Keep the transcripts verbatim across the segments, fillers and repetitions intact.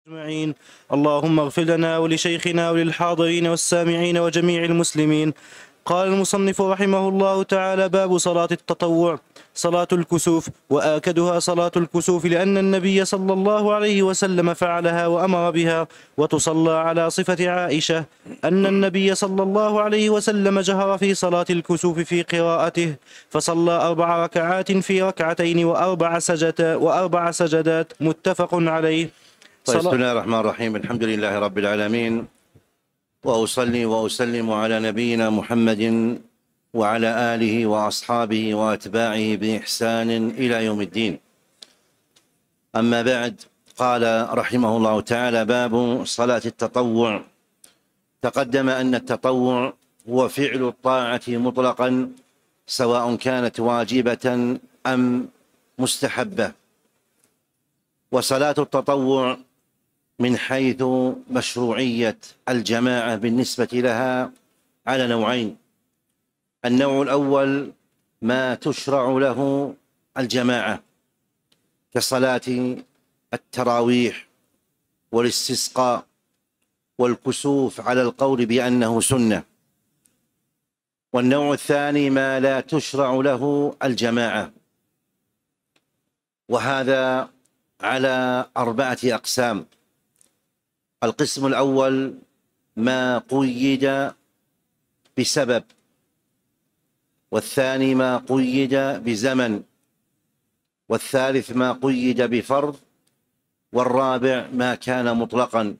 أجمعين. اللهم اغفر لنا ولشيخنا وللحاضرين والسامعين وجميع المسلمين. قال المصنف رحمه الله تعالى: باب صلاة التطوع. صلاة الكسوف، وآكدها صلاة الكسوف لأن النبي صلى الله عليه وسلم فعلها وأمر بها. وتصلى على صفة عائشة أن النبي صلى الله عليه وسلم جهر في صلاة الكسوف في قراءته، فصلى أربع ركعات في ركعتين وأربع سجدات, وأربع سجدات متفق عليه. طيب، بسم الله الرحمن الرحيم. الحمد لله رب العالمين، وأصلي وأسلم على نبينا محمد وعلى آله وأصحابه وأتباعه بإحسان إلى يوم الدين. أما بعد، قال رحمه الله تعالى: باب صلاة التطوع. تقدم أن التطوع هو فعل الطاعة مطلقا، سواء كانت واجبة أم مستحبة. وصلاة التطوع من حيث مشروعية الجماعة بالنسبة لها على نوعين: النوع الأول ما تشرع له الجماعة كصلاة التراويح والاستسقاء والكسوف على القول بأنه سنة. والنوع الثاني ما لا تشرع له الجماعة، وهذا على أربعة أقسام. القسم الأول ما قيد بسبب، والثاني ما قيد بزمن، والثالث ما قيد بفرض، والرابع ما كان مطلقا.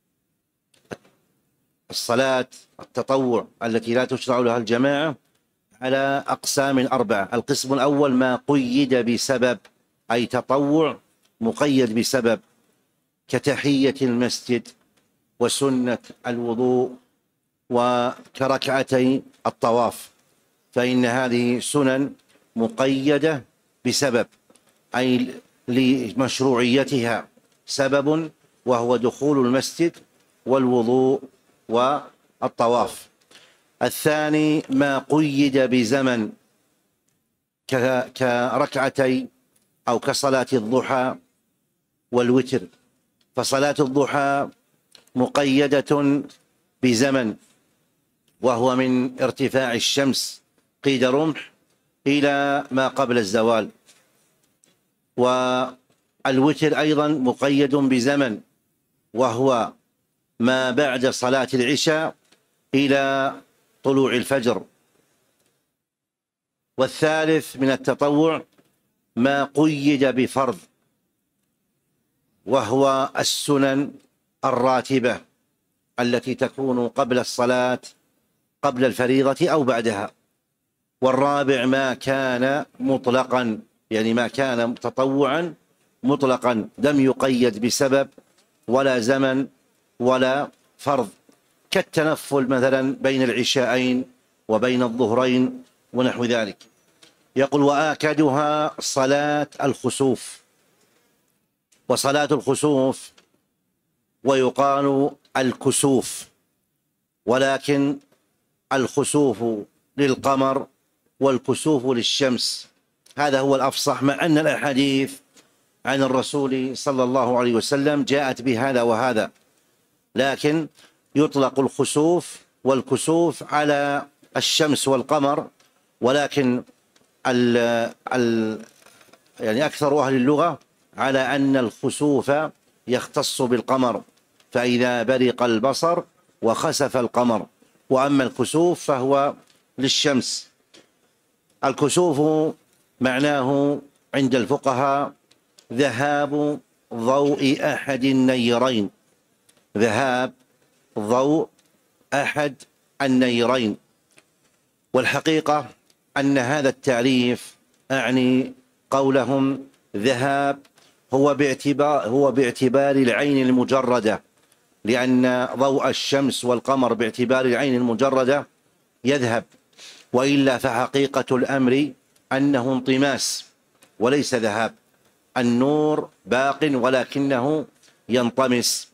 الصلاة التطوع التي لا تشرع لها الجماعة على أقسام أربعة. القسم الأول ما قيد بسبب، أي تطوع مقيد بسبب، كتحية المسجد وسنة الوضوء وكركعتي الطواف، فإن هذه سنن مقيدة بسبب، أي لمشروعيتها سبب وهو دخول المسجد والوضوء والطواف. الثاني ما قيد بزمن كركعتي أو كصلاة الضحى والوتر، فصلاة الضحى مقيدة بزمن، وهو من ارتفاع الشمس قيد رمح إلى ما قبل الزوال. والوتر أيضا مقيد بزمن، وهو ما بعد صلاة العشاء إلى طلوع الفجر. والثالث من التطوع ما قيد بفرض، وهو السنن الراتبة التي تكون قبل الصلاة، قبل الفريضة أو بعدها. والرابع ما كان مطلقا، يعني ما كان تطوعا مطلقا لم يقيد بسبب ولا زمن ولا فرض، كالتنفل مثلا بين العشاءين وبين الظهرين ونحو ذلك. يقول: وآكدها صلاة الخسوف. وصلاة الخسوف ويقال الكسوف، ولكن الخسوف للقمر والكسوف للشمس، هذا هو الأفصح، مع أن الأحاديث عن الرسول صلى الله عليه وسلم جاءت بهذا وهذا، لكن يطلق الخسوف والكسوف على الشمس والقمر. ولكن ال ال يعني أكثر أهل اللغة على أن الخسوف يختص بالقمر، فإذا برق البصر وخسف القمر، وأما الكسوف فهو للشمس. الكسوف معناه عند الفقهاء ذهاب ضوء أحد النيرين، ذهاب ضوء أحد النيرين. والحقيقة أن هذا التعريف أعني قولهم ذهاب هو باعتبار هو باعتبار العين المجردة، لأن ضوء الشمس والقمر باعتبار العين المجردة يذهب، وإلا فحقيقة الأمر أنه انطماس وليس ذهاب. النور باق ولكنه ينطمس.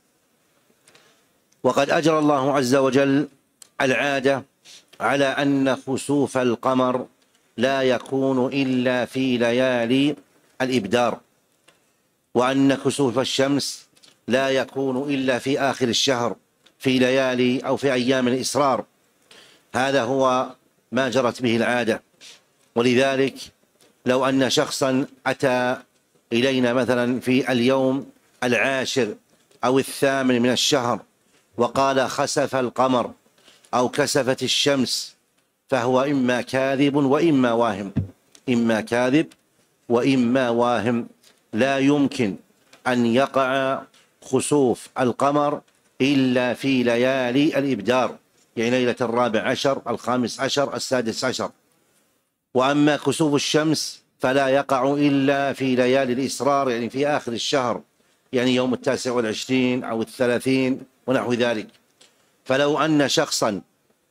وقد أجرى الله عز وجل العادة على أن خسوف القمر لا يكون إلا في ليالي الإبدار، وأن كسوف الشمس لا يكون إلا في آخر الشهر في ليالي أو في أيام الإسرار. هذا هو ما جرت به العادة. ولذلك لو أن شخصا أتى إلينا مثلا في اليوم العاشر أو الثامن من الشهر وقال خسف القمر أو كسفت الشمس، فهو إما كاذب وإما واهم، إما كاذب وإما واهم. لا يمكن أن يقع خسوف القمر إلا في ليالي الإبدار، يعني ليلة الرابع عشر، الخامس عشر، السادس عشر. وأما كسوف الشمس فلا يقع إلا في ليالي الإسرار، يعني في آخر الشهر، يعني يوم التاسع والعشرين أو الثلاثين ونحو ذلك. فلو أن شخصا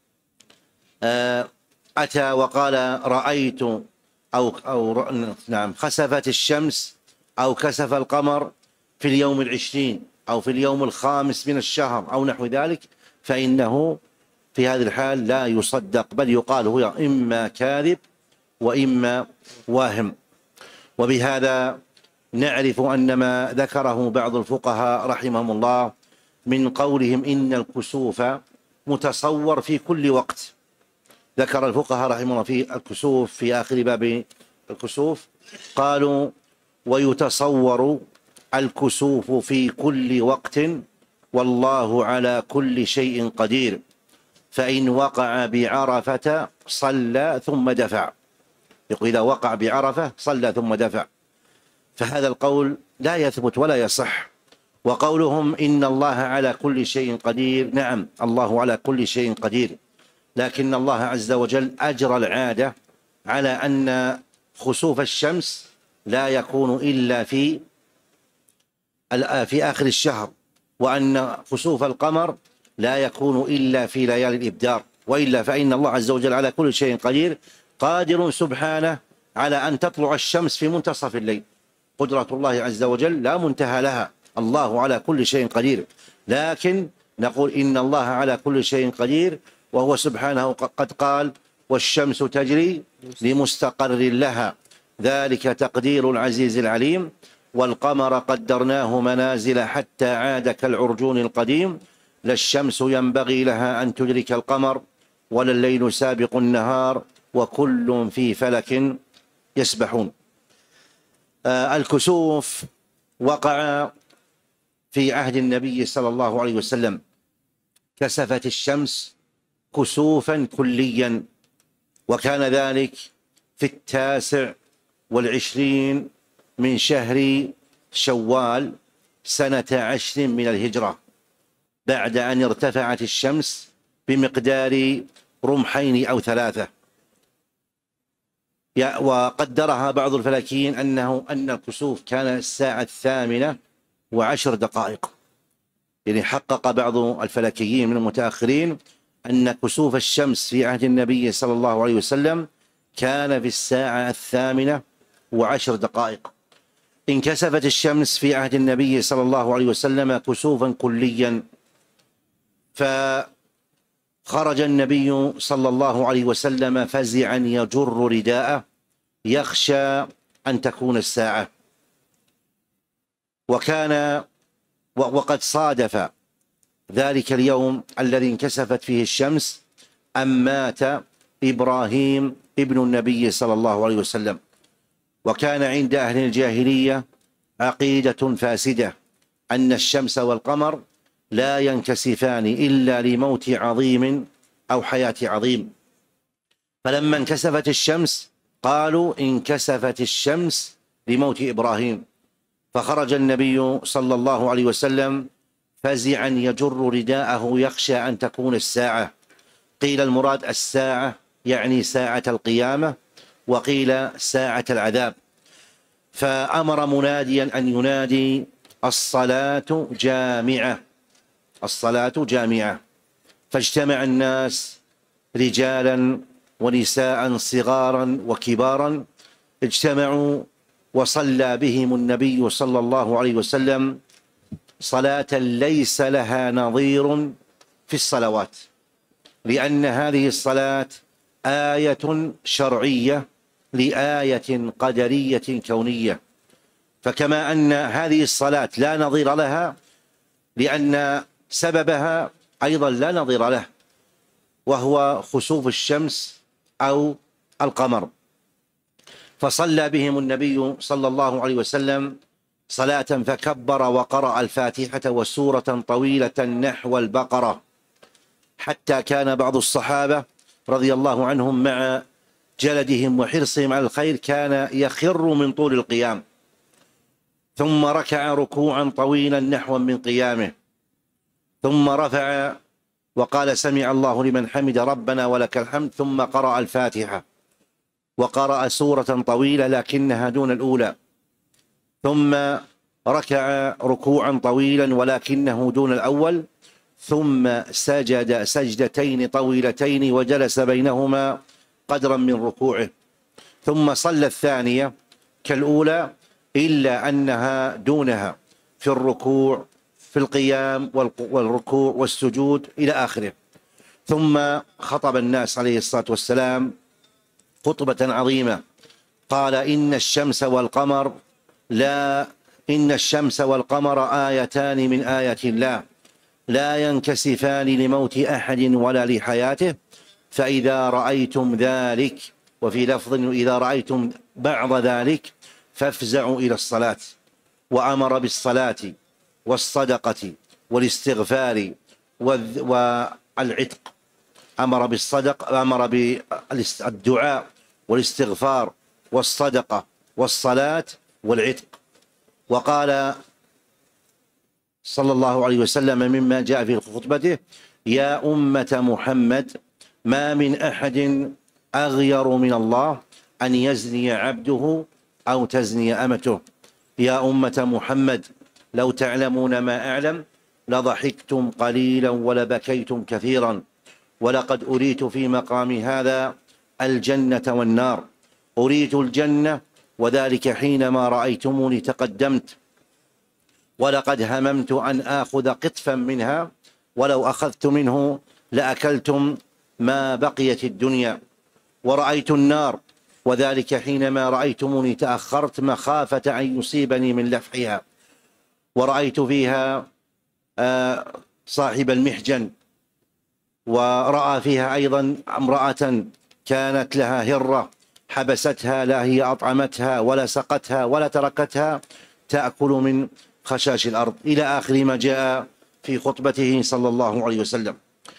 أتى وقال رأيت أو, أو نعم خسفت الشمس أو كسف القمر في اليوم العشرين أو في اليوم الخامس من الشهر أو نحو ذلك، فإنه في هذه الحال لا يصدق، بل يقال هو إما كاذب وإما واهم. وبهذا نعرف أن ما ذكره بعض الفقهاء رحمهم الله من قولهم إن الكسوف متصور في كل وقت. ذكر الفقهاء رحمه الله في الكسوف في آخر باب الكسوف، قالوا ويتصور الكسوف في كل وقت والله على كل شيء قدير، فإن وقع بعرفة صلى ثم دفع. يقول إذا وقع بعرفة صلى ثم دفع، فهذا القول لا يثبت ولا يصح. وقولهم إن الله على كل شيء قدير، نعم الله على كل شيء قدير، لكن الله عز وجل أجرى العادة على أن خسوف الشمس لا يكون إلا في في آخر الشهر، وأن خسوف القمر لا يكون إلا في ليالي الإبدار، وإلا فإن الله عز وجل على كل شيء قدير، قادر سبحانه على أن تطلع الشمس في منتصف الليل. قدرة الله عز وجل لا منتهى لها، الله على كل شيء قدير. لكن نقول إن الله على كل شيء قدير، وهو سبحانه قد قال والشمس تجري لمستقر لها ذلك تقدير العزيز العليم، والقمر قدرناه منازل حتى عاد كالعرجون القديم، لا الشمس ينبغي لها أن تدرك القمر ولا الليل سابق النهار وكل في فلك يسبحون. آه الكسوف وقع في عهد النبي صلى الله عليه وسلم، كسفت الشمس كسوفا كليا، وكان ذلك في التاسع والعشرين من شهر شوال سنة عشر من الهجرة، بعد أن ارتفعت الشمس بمقدار رمحين أو ثلاثة. وقدرها بعض الفلكيين أنه أن الكسوف كان الساعة الثامنة وعشر دقائق، يعني حقق بعض الفلكيين من المتأخرين أن كسوف الشمس في عهد النبي صلى الله عليه وسلم كان في الساعة الثامنة وعشر دقائق. انكسفت الشمس في عهد النبي صلى الله عليه وسلم كسوفا كليا، فخرج النبي صلى الله عليه وسلم فزعا يجر رداءه يخشى أن تكون الساعة. وكان وقد صادف ذلك اليوم الذي انكسفت فيه الشمس أن مات إبراهيم ابن النبي صلى الله عليه وسلم. وكان عند أهل الجاهلية عقيدة فاسدة أن الشمس والقمر لا ينكسفان إلا لموت عظيم أو حياة عظيم. فلما انكسفت الشمس قالوا انكسفت الشمس لموت إبراهيم، فخرج النبي صلى الله عليه وسلم فزعا يجر رداءه يخشى أن تكون الساعة. قيل المراد الساعة يعني ساعة القيامة، وقيل ساعة العذاب. فأمر مناديا أن ينادي الصلاة جامعة، الصلاة جامعة. فاجتمع الناس رجالا ونساء صغارا وكبارا، اجتمعوا وصلى بهم النبي صلى الله عليه وسلم صلاة ليس لها نظير في الصلوات، لأن هذه الصلاة آية شرعية لآية قدرية كونية. فكما أن هذه الصلاة لا نظير لها، لأن سببها أيضا لا نظير له، وهو خسوف الشمس أو القمر. فصلى بهم النبي صلى الله عليه وسلم صلاة فكبر وقرأ الفاتحة وسورة طويلة نحو البقرة، حتى كان بعض الصحابة رضي الله عنهم مع جلدهم وحرصهم على الخير كان يخر من طول القيام، ثم ركع ركوعا طويلا نحوا من قيامه، ثم رفع وقال سمع الله لمن حمد ربنا ولك الحمد، ثم قرأ الفاتحة وقرأ سورة طويلة لكنها دون الأولى، ثم ركع ركوعا طويلا ولكنه دون الأول، ثم سجد سجدتين طويلتين وجلس بينهما قدرا من ركوعه، ثم صلى الثانية كالأولى إلا أنها دونها في الركوع في القيام والركوع والسجود إلى آخره. ثم خطب الناس عليه الصلاة والسلام خطبة عظيمة، قال إن الشمس والقمر لا إن الشمس والقمر آيتان من آيات الله لا ينكسفان لموت أحد ولا لحياته، فإذا رأيتم ذلك، وفي لفظ إذا رأيتم بعض ذلك فافزعوا إلى الصلاة. وأمر بالصلاة والصدقة والاستغفار والعتق، أمر بالصدق أمر بالدعاء والاستغفار والصدقة والصلاة والعتق. وقال صلى الله عليه وسلم مما جاء في خطبته: يا أمة محمد ما من أحد أغير من الله أن يزني عبده أو تزني أمته. يا أمة محمد لو تعلمون ما أعلم لضحكتم قليلا ولبكيتم كثيرا، ولقد أريت في مقام هذا الجنة والنار. أريت الجنة وذلك حينما رأيتموني تقدمت، ولقد هممت أن آخذ قطفا منها، ولو أخذت منه لأكلتم ما بقيت الدنيا. ورأيت النار وذلك حينما رأيتموني تأخرت مخافة أن يصيبني من لفحها. ورأيت فيها صاحب المحجن، ورأى فيها أيضا امرأة كانت لها هرة حبستها، لا هي أطعمتها ولا سقتها ولا تركتها تأكل من خشاش الأرض، إلى آخر ما جاء في خطبته صلى الله عليه وسلم.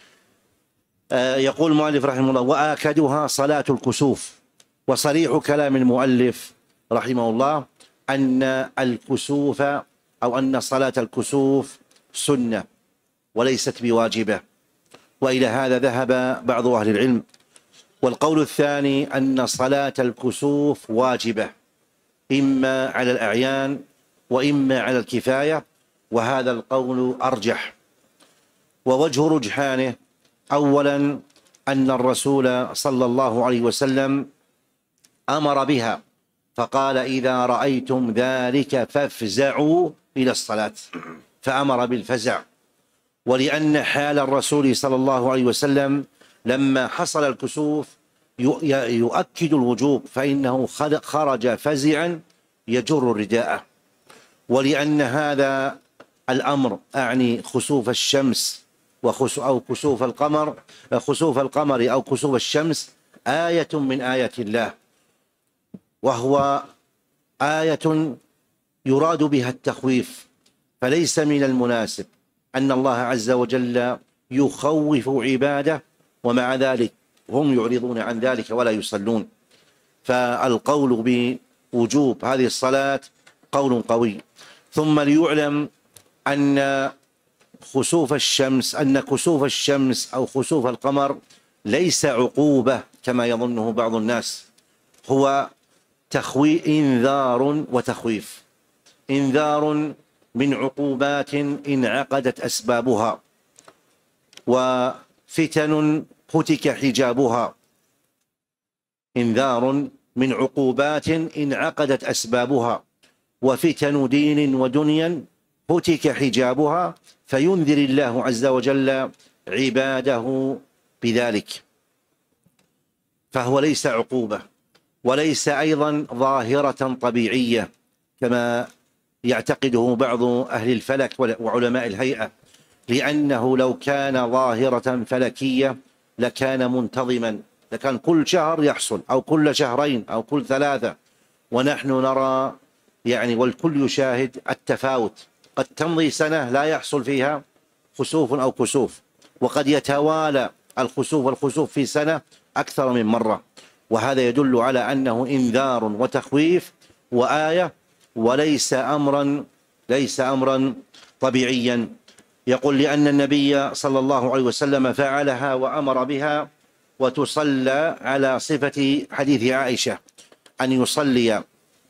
يقول المؤلف رحمه الله: وآكدها صلاة الكسوف. وصريح كلام المؤلف رحمه الله أن الكسوف أو أن صلاة الكسوف سنة وليست بواجبة، وإلى هذا ذهب بعض أهل العلم. والقول الثاني أن صلاة الكسوف واجبة إما على الأعيان وإما على الكفاية، وهذا القول أرجح. ووجه رجحانه أولا أن الرسول صلى الله عليه وسلم أمر بها، فقال: إذا رأيتم ذلك فافزعوا إلى الصلاة، فأمر بالفزع. ولأن حال الرسول صلى الله عليه وسلم لما حصل الكسوف يؤكد الوجوب، فإنه خرج فزعا يجر رداءه. ولأن هذا الأمر أعني خسوف الشمس أو كسوف القمر خسوف القمر أو كسوف الشمس آية من آيات الله، وهو آية يراد بها التخويف، فليس من المناسب أن الله عز وجل يخوف عباده ومع ذلك هم يعرضون عن ذلك ولا يصلون. فالقول بوجوب هذه الصلاة قول قوي. ثم ليعلم أن خسوف الشمس أن كسوف الشمس أو خسوف القمر ليس عقوبة كما يظنه بعض الناس، هو تخوي انذار وتخويف. انذار من عقوبات انعقدت أسبابها، وفتن هتك حجابها. انذار من عقوبات انعقدت أسبابها، وفتن دين ودنيا هتك حجابها، فينذر الله عز وجل عباده بذلك. فهو ليس عقوبة، وليس أيضا ظاهرة طبيعية كما يعتقده بعض أهل الفلك وعلماء الهيئة، لأنه لو كان ظاهرة فلكية لكان منتظما، لكان كل شهر يحصل أو كل شهرين أو كل ثلاثة، ونحن نرى يعني والكل يشاهد التفاوت. قد تمضي سنة لا يحصل فيها خسوف أو كسوف، وقد يتوالى الخسوف والخسوف في سنة أكثر من مرة، وهذا يدل على أنه إنذار وتخويف وآية، وليس أمرا ليس أمرا طبيعيا. يقول لأن النبي صلى الله عليه وسلم فعلها وأمر بها، وتصلى على صفة حديث عائشة أن يصلي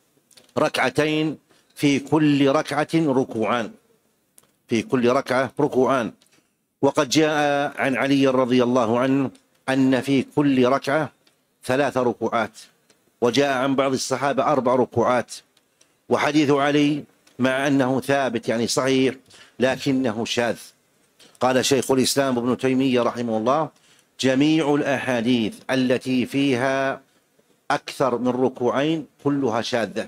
ركعتين في كل ركعة ركوعان، في كل ركعة ركوعان. وقد جاء عن علي رضي الله عنه أن في كل ركعة ثلاث ركوعات، وجاء عن بعض الصحابة أربع ركوعات. وحديث علي مع أنه ثابت يعني صحيح لكنه شاذ. قال شيخ الإسلام ابن تيمية رحمه الله: جميع الأحاديث التي فيها أكثر من ركوعين كلها شاذة.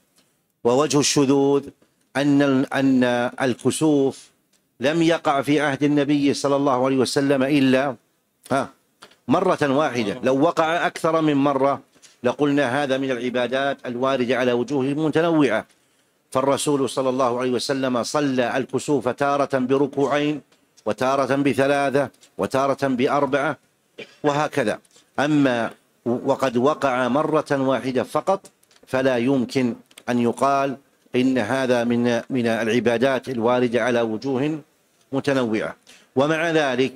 ووجه الشذوذ أن أن الكسوف لم يقع في عهد النبي صلى الله عليه وسلم إلا ها مرة واحدة. لو وقع أكثر من مرة لقلنا هذا من العبادات الواردة على وجوه متنوعة. فالرسول صلى الله عليه وسلم صلى الكسوف تارة بركوعين، وتارة بثلاثة، وتارة بأربعة، وهكذا. أما وقد وقع مرة واحدة فقط فلا يمكن أن يقال إن هذا من من العبادات الواردة على وجوه متنوعة. ومع ذلك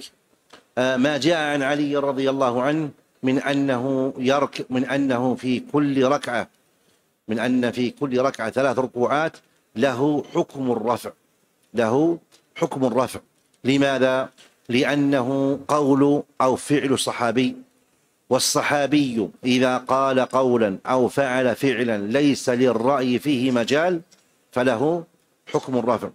ما جاء عن علي رضي الله عنه من أنه يرك من أنه في كل ركعة من أن في كل ركعة ثلاث ركوعات له حكم الرفع، له حكم الرفع. لماذا؟ لأنه قول أو فعل صحابي، والصحابي إذا قال قولا أو فعل فعلا ليس للرأي فيه مجال فله حكم الرفع.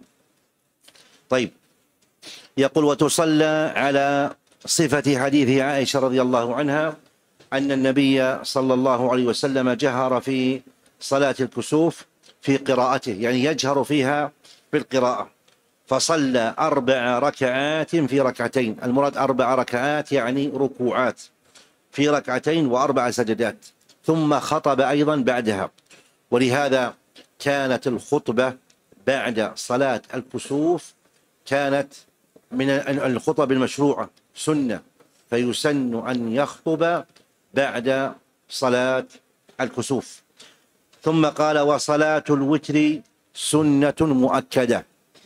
طيب، يقول: وتصلى على صفة حديث عائشة رضي الله عنها أن النبي صلى الله عليه وسلم جهر في صلاة الكسوف في قراءته، يعني يجهر فيها بالقراءة، فصلى أربع ركعات في ركعتين. المراد أربع ركعات يعني ركوعات في ركعتين وأربع سجدات، ثم خطب أيضا بعدها. ولهذا كانت الخطبة بعد صلاة الكسوف كانت من الخطب المشروعة سنة، فيسن أن يخطب بعد صلاة الكسوف. ثم قال: وصلاة الوتر سنة مؤكدة.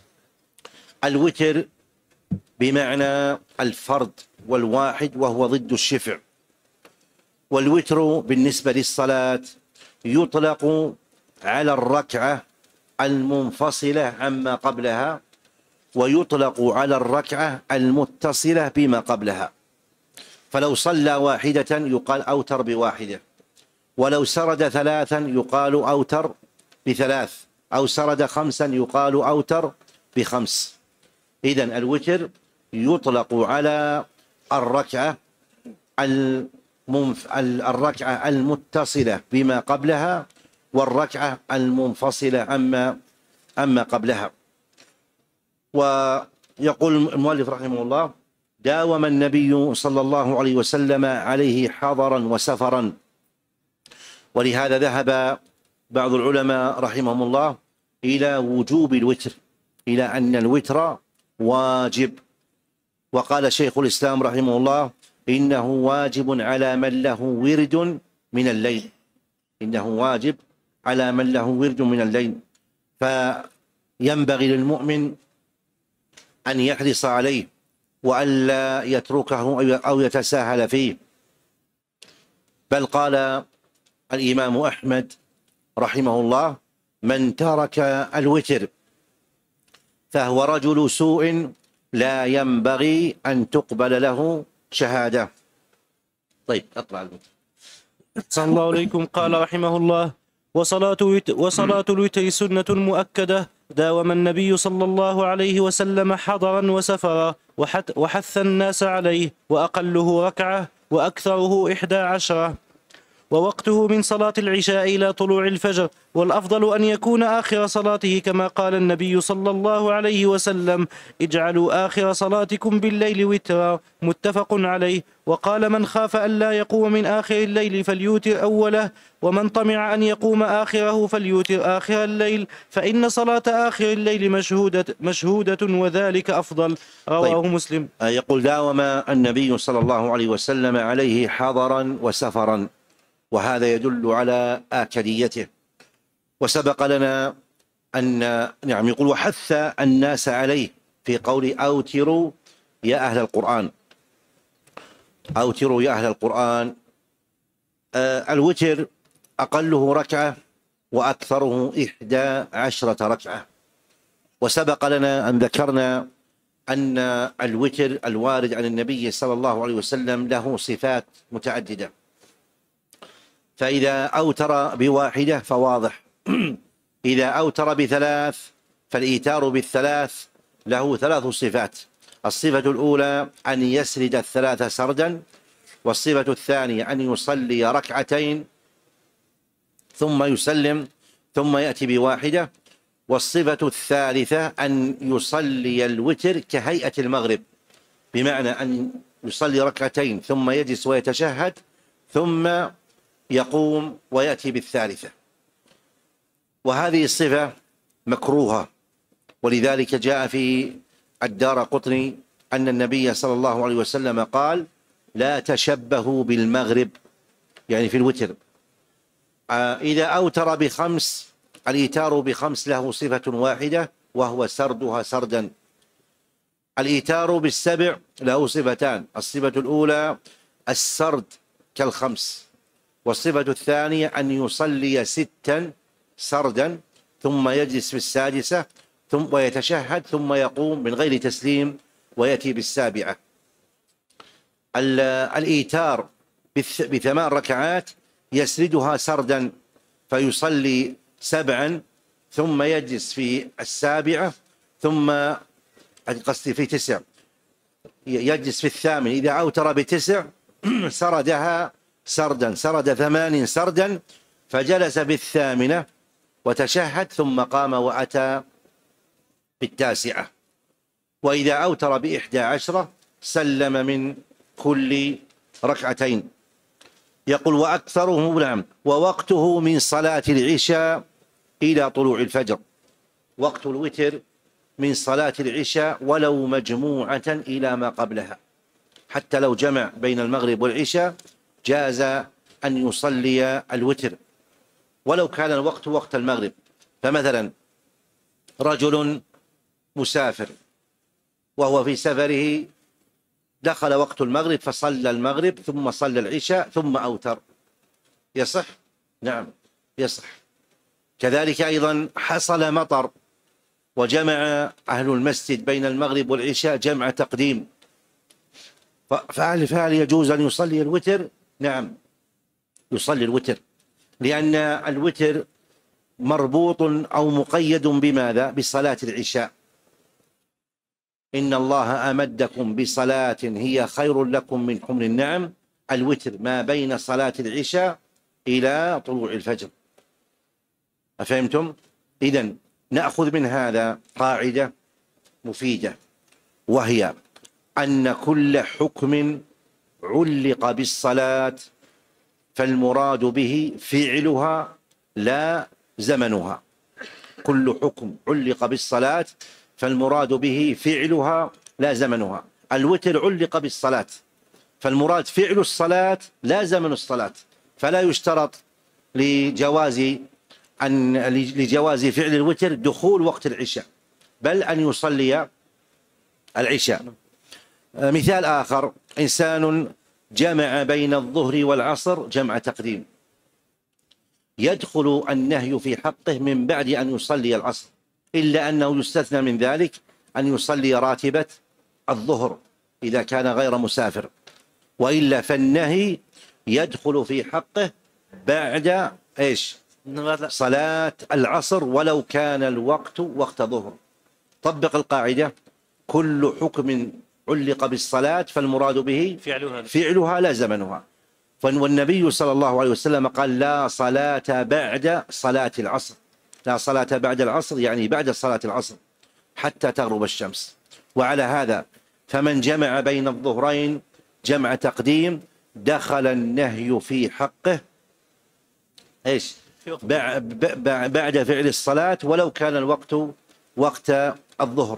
الوتر بمعنى الفرد والواحد، وهو ضد الشفع. والوتر بالنسبة للصلاة يطلق على الركعة المنفصلة عما قبلها، ويطلق على الركعة المتصلة بما قبلها. فلو صلى واحدة يقال أوتر بواحدة، ولو سرد ثلاثا يقال أوتر بثلاث، أو سرد خمسا يقال أوتر بخمس. إذن الوتر يطلق على الركعة المنف... الركعة المتصلة بما قبلها، والركعة المنفصلة عما أما قبلها. ويقول المؤلف رحمه الله: داوم النبي صلى الله عليه وسلم عليه حضرا وسفرا. ولهذا ذهب بعض العلماء رحمهم الله إلى وجوب الوتر، إلى أن الوتر واجب. وقال شيخ الإسلام رحمه الله: إنه واجب على من له ورد من الليل، إنه واجب على من له ورد من الليل. فينبغي للمؤمن أن يحرص عليه وألا يتركه أو يتساهل فيه. بل قال الإمام أحمد رحمه الله: من ترك الوتر فهو رجل سوء لا ينبغي أن تقبل له شهادة. طيب، اقرأ الوتر. صلى الله عليكم. قال رحمه الله: وصلاة وصلاة الوتر سنة مؤكدة، داوم النبي صلى الله عليه وسلم حضرا وسفرا، وحث الناس عليه، وأقله ركعة وأكثره إحدى عشرة. ووقته من صلاة العشاء إلى طلوع الفجر، والأفضل أن يكون آخر صلاته كما قال النبي صلى الله عليه وسلم: اجعلوا آخر صلاتكم بالليل وترا، متفق عليه. وقال: من خاف ألا يقوم من آخر الليل فليوتر أوله، ومن طمع أن يقوم آخره فليوتر آخر الليل، فإن صلاة آخر الليل مشهودة, مشهودة وذلك أفضل. رواه طيب. مسلم. يقول: داوم النبي صلى الله عليه وسلم عليه حضرا وسفرا، وهذا يدل على آكديته. وسبق لنا أن نعم يقول: وحث الناس عليه في قول: أوتروا يا أهل القرآن. أوتروا يا أهل القرآن. آه الوتر أقله ركعة وأكثره إحدى عشرة ركعة. وسبق لنا أن ذكرنا أن الوتر الوارد عن النبي صلى الله عليه وسلم له صفات متعددة، فإذا أوتر بواحدة فواضح، إذا أوتر بثلاث فالإيتار بالثلاث له ثلاث صفات. الصفة الأولى أن يسرد الثلاث سردا، والصفة الثانية أن يصلي ركعتين ثم يسلم ثم يأتي بواحدة، والصفة الثالثة أن يصلي الوتر كهيئة المغرب، بمعنى أن يصلي ركعتين ثم يجلس ويتشهد ثم يقوم ويأتي بالثالثة. وهذه الصفة مكروهة، ولذلك جاء في الدارقطني أن النبي صلى الله عليه وسلم قال: لا تشبهوا بالمغرب، يعني في الوتر. إذا أوتر بخمس، الإيتار بخمس له صفة واحدة وهو سردها سردا. الإيتار بالسبع له صفتان: الصفة الأولى السرد كالخمس، والصفة الثانية أن يصلي ستا سردا ثم يجلس في السادسة ثم ويتشهد ثم يقوم من غير تسليم ويأتي بالسابعة. الإيتار بثمان ركعات يسردها سردا فيصلي سبعا ثم يجلس في السابعة ثم قصدي في تسع يجلس في الثامن. إذا أوتر بتسع سردها سردا، سرد ثمان سردا فجلس بالثامنة وتشهد ثم قام وأتى بالتاسعة. وإذا أوتر بإحدى عشرة سلم من كل ركعتين. يقول: وأكثره نعم ووقته من صلاة العشاء إلى طلوع الفجر. وقت الوتر من صلاة العشاء ولو مجموعة إلى ما قبلها، حتى لو جمع بين المغرب والعشاء جاز أن يصلي الوتر ولو كان الوقت وقت المغرب. فمثلا رجل مسافر وهو في سفره دخل وقت المغرب فصلى المغرب ثم صلى العشاء ثم أوتر، يصح؟ نعم يصح. كذلك أيضا حصل مطر وجمع أهل المسجد بين المغرب والعشاء جمع تقديم، فهل فهل يجوز أن يصلي الوتر؟ نعم يصلي الوتر، لأن الوتر مربوط أو مقيد بماذا؟ بصلاة العشاء. إن الله أمدكم بصلاة هي خير لكم من حمر النعم. الوتر ما بين صلاة العشاء إلى طلوع الفجر. أفهمتم؟ إذن نأخذ من هذا قاعدة مفيدة، وهي أن كل حكم علق بالصلاة فالمراد به فعلها لا زمنها. كل حكم علق بالصلاة فالمراد به فعلها لا زمنها. الوتر علق بالصلاة فالمراد فعل الصلاة لا زمن الصلاة، فلا يشترط لجواز أن لجواز فعل الوتر دخول وقت العشاء، بل أن يصلي العشاء. مثال آخر: إنسان جمع بين الظهر والعصر جمع تقديم، يدخل النهي في حقه من بعد أن يصلي العصر، إلا أنه يستثنى من ذلك أن يصلي راتبة الظهر إذا كان غير مسافر، وإلا فالنهي يدخل في حقه بعد إيش؟ صلاة العصر ولو كان الوقت وقت ظهر. طبق القاعدة: كل حكم علق بالصلاة فالمراد به فعلها, فعلها لا زمنها. والنبي صلى الله عليه وسلم قال لا صلاة بعد صلاة العصر، لا صلاة بعد العصر يعني بعد صلاة العصر حتى تغرب الشمس. وعلى هذا فمن جمع بين الظهرين جمع تقديم دخل النهي في حقه ايش؟ بعد فعل الصلاة ولو كان الوقت وقت الظهر.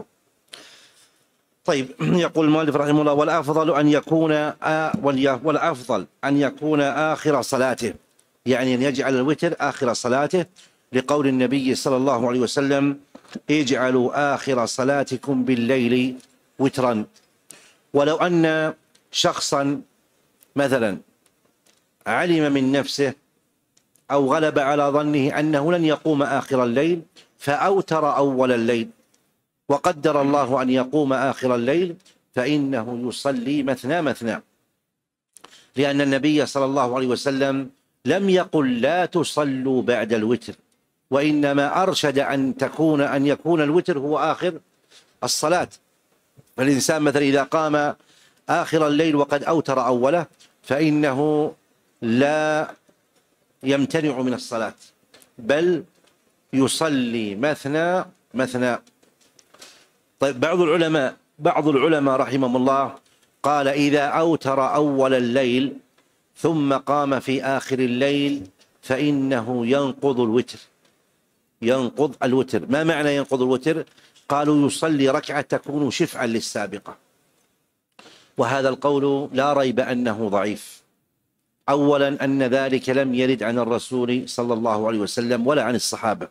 طيب، يقول المؤلف رحمه الله: والأفضل أن يكون والأفضل أن يكون آخر صلاته، يعني أن يجعل الوتر آخر صلاته، لقول النبي صلى الله عليه وسلم: اجعلوا آخر صلاتكم بالليل وترا. ولو أن شخصا مثلا علم من نفسه أو غلب على ظنه أنه لن يقوم آخر الليل فأوتر أول الليل، وقدر الله أن يقوم آخر الليل، فإنه يصلي مثنى مثنى، لأن النبي صلى الله عليه وسلم لم يقل لا تصلوا بعد الوتر، وإنما أرشد أن تكون أن يكون الوتر هو آخر الصلاة. فالإنسان مثلا إذا قام آخر الليل وقد أوتر أوله فإنه لا يمتنع من الصلاة، بل يصلي مثنى مثنى. طيب، بعض العلماء بعض العلماء رحمهم الله قال: إذا أوتر أول الليل ثم قام في آخر الليل فإنه ينقض الوتر ينقض الوتر. ما معنى ينقض الوتر؟ قالوا: يصلي ركعة تكون شفعا للسابقة. وهذا القول لا ريب أنه ضعيف. أولا أن ذلك لم يرد عن الرسول صلى الله عليه وسلم ولا عن الصحابة.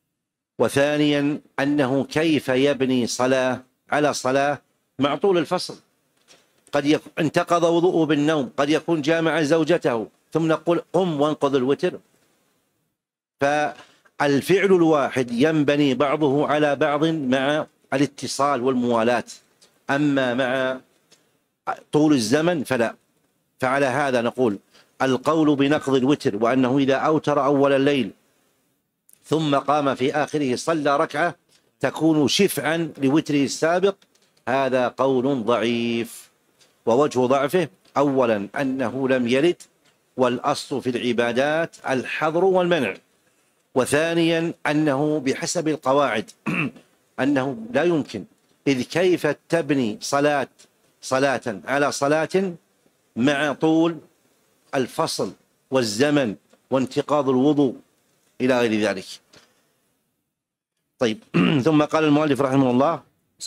وثانيا أنه كيف يبني صلاة على صلاة مع طول الفصل؟ قد انتقض وضوءه بالنوم، قد يكون جامع زوجته، ثم نقول قم وانقض الوتر. فالفعل الواحد ينبني بعضه على بعض مع الاتصال والموالاة، أما مع طول الزمن فلا. فعلى هذا نقول القول بنقض الوتر وأنه إذا أوتر أول الليل ثم قام في آخره صلى ركعة تكون شفعا لوتره السابق، هذا قول ضعيف. ووجه ضعفه أولا أنه لم يرد، والأصل في العبادات الحظر والمنع. وثانيا أنه بحسب القواعد أنه لا يمكن، إذ كيف تبني صلاة صلاة على صلاة مع طول الفصل والزمن وانتقاض الوضوء إلى غير ذلك. طيب، ثم قال المؤلف رحمه الله: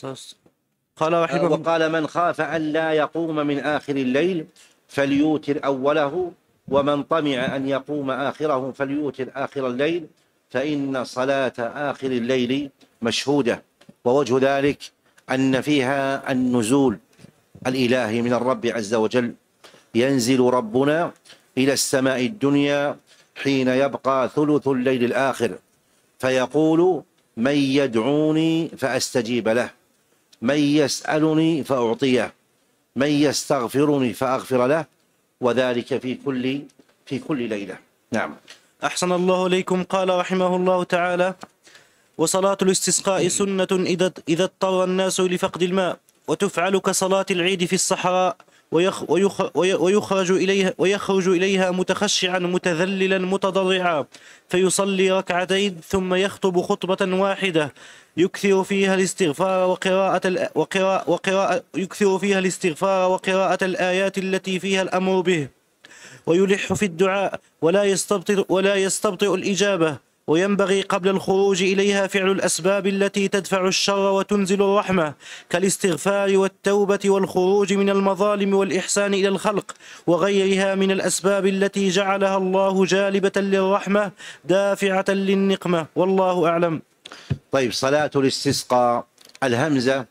قال رحمه وقال: من خاف أن لا يقوم من آخر الليل فليوتر أوله، ومن طمع أن يقوم آخره فليوتر آخر الليل، فإن صلاة آخر الليل مشهودة. ووجه ذلك أن فيها النزول الإلهي من الرب عز وجل. ينزل ربنا إلى السماء الدنيا حين يبقى ثلث الليل الآخر فيقول: من يدعوني فأستجيب له، من يسألني فأعطيه، من يستغفرني فأغفر له، وذلك في كل في كل ليلة. نعم. أحسن الله إليكم. قال رحمه الله تعالى: وصلاة الاستسقاء سنة إذا إذا اضطر الناس لفقد الماء، وتفعل كصلاة العيد في الصحراء، ويخ ويخرج إليها ويخرج إليها متخشعا متذللا متضرعا، فيصلي ركعتين ثم يخطب خطبة واحدة يكثر فيها الاستغفار وقراءة وقراءة وقراءة يكثر فيها الاستغفار وقراءة الآيات التي فيها الأمر به، ويلح في الدعاء ولا يستبطئ ولا يستبطئ الإجابة. وينبغي قبل الخروج إليها فعل الأسباب التي تدفع الشر وتنزل الرحمة، كالاستغفار والتوبة والخروج من المظالم والإحسان إلى الخلق، وغيرها من الأسباب التي جعلها الله جالبة للرحمة دافعة للنقمة، والله أعلم. طيب، صلاة الاستسقاء الهمزة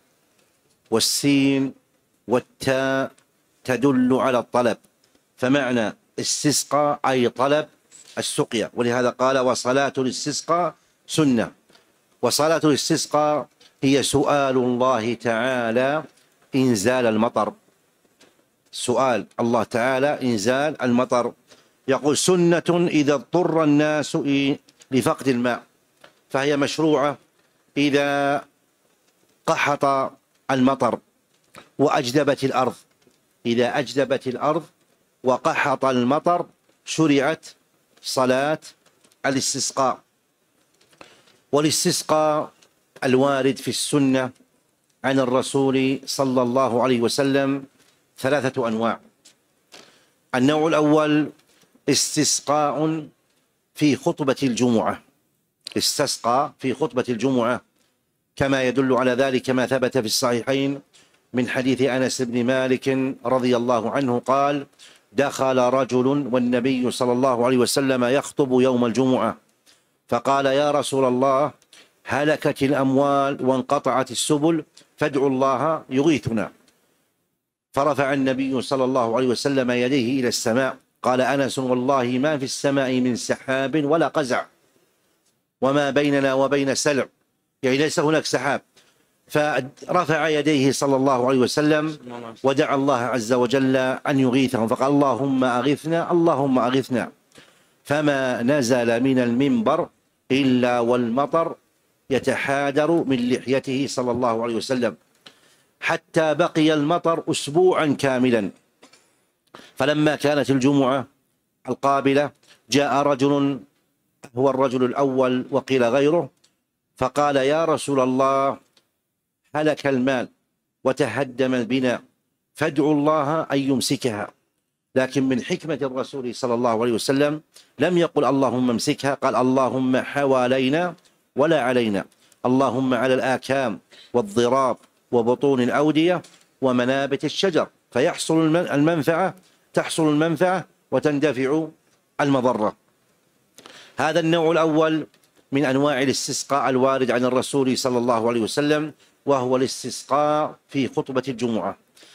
والسين والتاء تدل على الطلب، فمعنى استسقاء أي طلب السقيا، ولهذا قال: وصلاة الاستسقاء سنة. وصلاة الاستسقاء هي سؤال الله تعالى إنزال المطر، سؤال الله تعالى إنزال المطر. يقول: سنة إذا اضطر الناس لفقد الماء، فهي مشروعة إذا قحط المطر وأجدبت الأرض. إذا أجدبت الأرض وقحط المطر شرعت صلاة الاستسقاء. والاستسقاء الوارد في السنة عن الرسول صلى الله عليه وسلم ثلاثة أنواع. النوع الأول استسقاء في خطبة الجمعة، استسقى في خطبة الجمعة، كما يدل على ذلك ما ثبت في الصحيحين من حديث أنس بن مالك رضي الله عنه قال: دخل رجل والنبي صلى الله عليه وسلم يخطب يوم الجمعة، فقال: يا رسول الله، هلكت الأموال وانقطعت السبل، فادعوا الله يغيثنا. فرفع النبي صلى الله عليه وسلم يديه إلى السماء. قال أنس: والله ما في السماء من سحاب ولا قزع، وما بيننا وبين سلع، يعني ليس هناك سحاب. فرفع يديه صلى الله عليه وسلم ودعا الله عز وجل أن يغيثهم، فقال: اللهم أغثنا، اللهم أغثنا. فما نزل من المنبر إلا والمطر يتحادر من لحيته صلى الله عليه وسلم، حتى بقي المطر أسبوعا كاملا. فلما كانت الجمعة القابلة جاء رجل، هو الرجل الأول وقيل غيره، فقال: يا رسول الله، هلك المال وتهدم البناء، فادعوا الله أن يمسكها. لكن من حكمة الرسول صلى الله عليه وسلم لم يقل اللهم امسكها، قال: اللهم حوالينا ولا علينا، اللهم على الآكام والضراب وبطون الأودية ومنابت الشجر، فيحصل المنفعة تحصل المنفعة وتندفع المضرة. هذا النوع الأول من أنواع الاستسقاء الوارد عن الرسول صلى الله عليه وسلم، وهو الاستسقاء في خطبة الجمعة.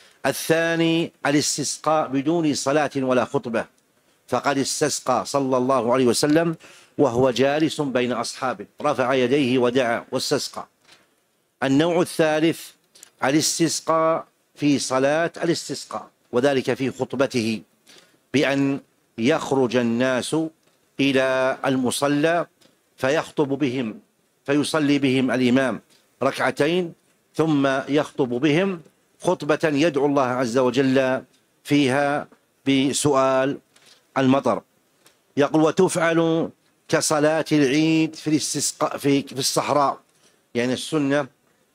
الثاني الاستسقاء بدون صلاة ولا خطبة، فقد استسقى صلى الله عليه وسلم وهو جالس بين أصحابه، رفع يديه ودعا واستسقى. النوع الثالث الاستسقاء في صلاة الاستسقاء، وذلك في خطبته، بأن يخرج الناس إلى المصلى فيخطب بهم، فيصلي بهم الإمام ركعتين ثم يخطب بهم خطبة يدعو الله عز وجل فيها بسؤال المطر. يقول: وتفعل كصلاة العيد في الاستسقاء في في الصحراء، يعني السنة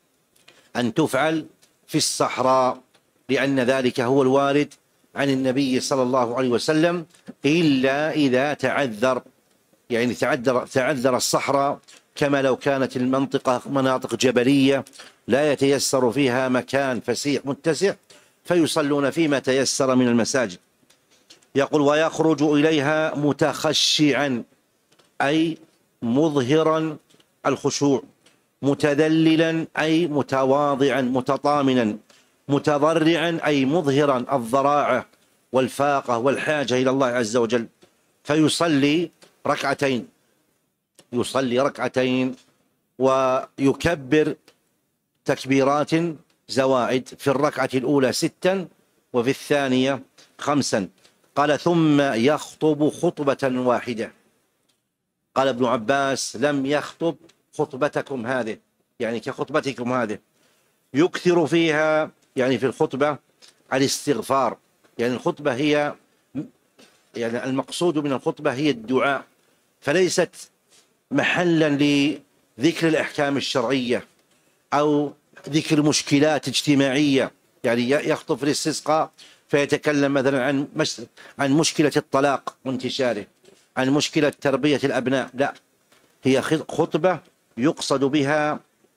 أن تفعل في الصحراء، لأن ذلك هو الوارد عن النبي صلى الله عليه وسلم، إلا إذا تعذر، يعني تعذر تعذر الصحراء، كما لو كانت المنطقة مناطق جبلية لا يتيسر فيها مكان فسيح متسع، فيصلون فيما تيسر من المساجد. يقول: ويخرج إليها متخشعا، أي مظهرا الخشوع، متذللا أي متواضعا متطامنا، متضرعا أي مظهرا الضراعة والفاقة والحاجة إلى الله عز وجل، فيصلي ركعتين يصلي ركعتين ويكبر تكبيرات زوائد، في الركعة الأولى ستا وفي الثانية خمسا. قال: ثم يخطب خطبة واحدة. قال ابن عباس: لم يخطب خطبتكم هذه، يعني كخطبتكم هذه، يكثر فيها، يعني في الخطبة الاستغفار، يعني الخطبة هي، يعني المقصود من الخطبة هي الدعاء، فليست محلا لذكر الأحكام الشرعية أو ذكر مشكلات اجتماعية، يعني يخطب في الاستسقاء فيتكلم مثلا عن مش عن مشكلة الطلاق وانتشاره، عن مشكلة تربية الأبناء، لا، هي خطبة يقصد بها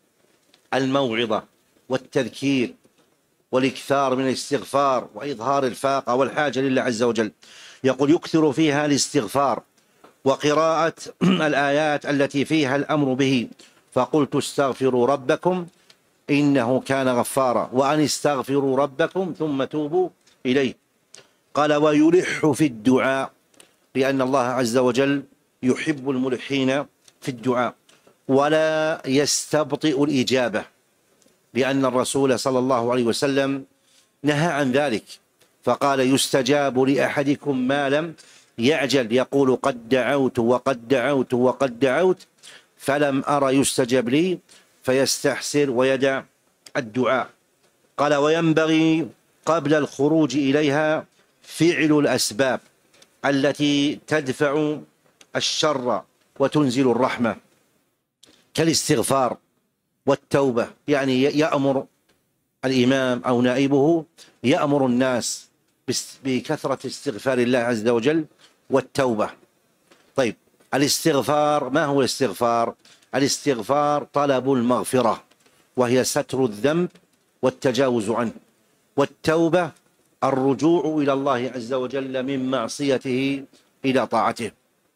الموعظة والتذكير والإكثار من الاستغفار وإظهار الفاقة والحاجة لله عز وجل. يقول: يكثر فيها الاستغفار وقراءة الآيات التي فيها الأمر به، فقلت استغفروا ربكم إنه كان غفارا، وأن استغفروا ربكم ثم توبوا إليه. قال: ويلح في الدعاء، لأن الله عز وجل يحب الملحين في الدعاء، ولا يستبطئ الإجابة، لأن الرسول صلى الله عليه وسلم نهى عن ذلك، فقال: يستجاب لأحدكم ما لم يعجل، يقول: قد دعوت وقد دعوت وقد دعوت فلم أرى يستجب لي، فيستحسر ويدع الدعاء. قال: وينبغي قبل الخروج إليها فعل الأسباب التي تدفع الشر وتنزل الرحمة، كالاستغفار والتوبة. يعني يأمر الإمام أو نائبه يأمر الناس بكثرة استغفار الله عز وجل والتوبة. طيب، الاستغفار، ما هو الاستغفار؟ الاستغفار طلب المغفرة، وهي ستر الذنب والتجاوز عنه. والتوبة الرجوع إلى الله عز وجل من معصيته إلى طاعته.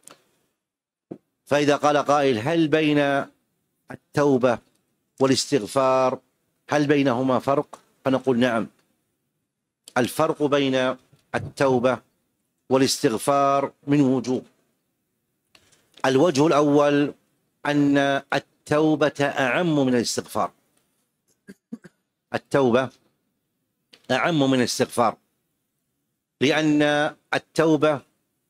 فإذا قال قائل: هل بين التوبة والاستغفار هل بينهما فرق؟ فنقول: نعم، الفرق بين التوبة والاستغفار من وجوه. الوجه الأول أن التوبة أعم من الاستغفار. التوبة أعم من الاستغفار، لأن التوبة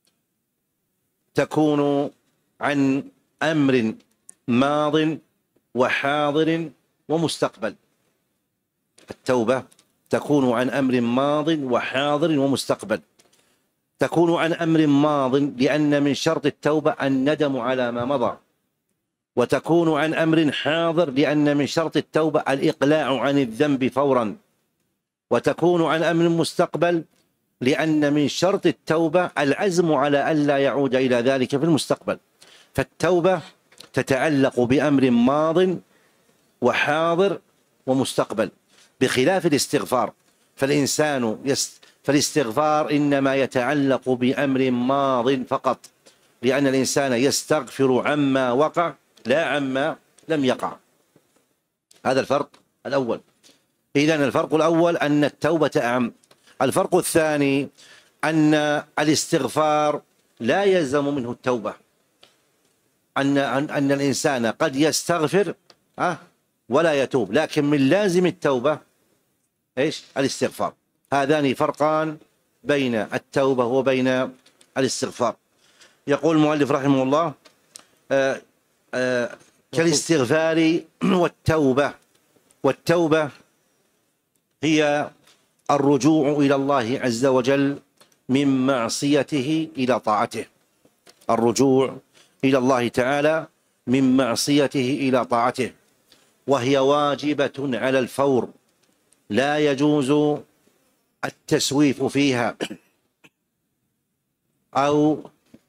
تكون عن أمر ماض وحاضر ومستقبل. التوبة تكون عن أمر ماض وحاضر ومستقبل. تكون عن أمر ماض لأن من شرط التوبة الندم على ما مضى، وتكون عن أمر حاضر لأن من شرط التوبة الإقلاع عن الذنب فورا، وتكون عن أمر مستقبل لأن من شرط التوبة العزم على ألا يعود إلى ذلك في المستقبل. فالتوبة تتعلق بأمر ماض وحاضر ومستقبل، بخلاف الاستغفار. فالإنسان يست... فالاستغفار إنما يتعلق بأمر ماض فقط، لأن الإنسان يستغفر عما وقع لا عما لم يقع. هذا الفرق الأول. إذن الفرق الأول أن التوبة أعم. الفرق الثاني أن الاستغفار لا يلزم منه التوبة. أن أن الإنسان قد يستغفر أه ولا يتوب، لكن من لازم التوبة إيش؟ الاستغفار. هذان فرقان بين التوبة وبين الاستغفار. يقول المؤلف رحمه الله: آآ آآ كالاستغفار والتوبة. والتوبة هي الرجوع إلى الله عز وجل من معصيته إلى طاعته. الرجوع إلى الله تعالى من معصيته إلى طاعته، وهي واجبة على الفور، لا يجوز التسويف فيها أو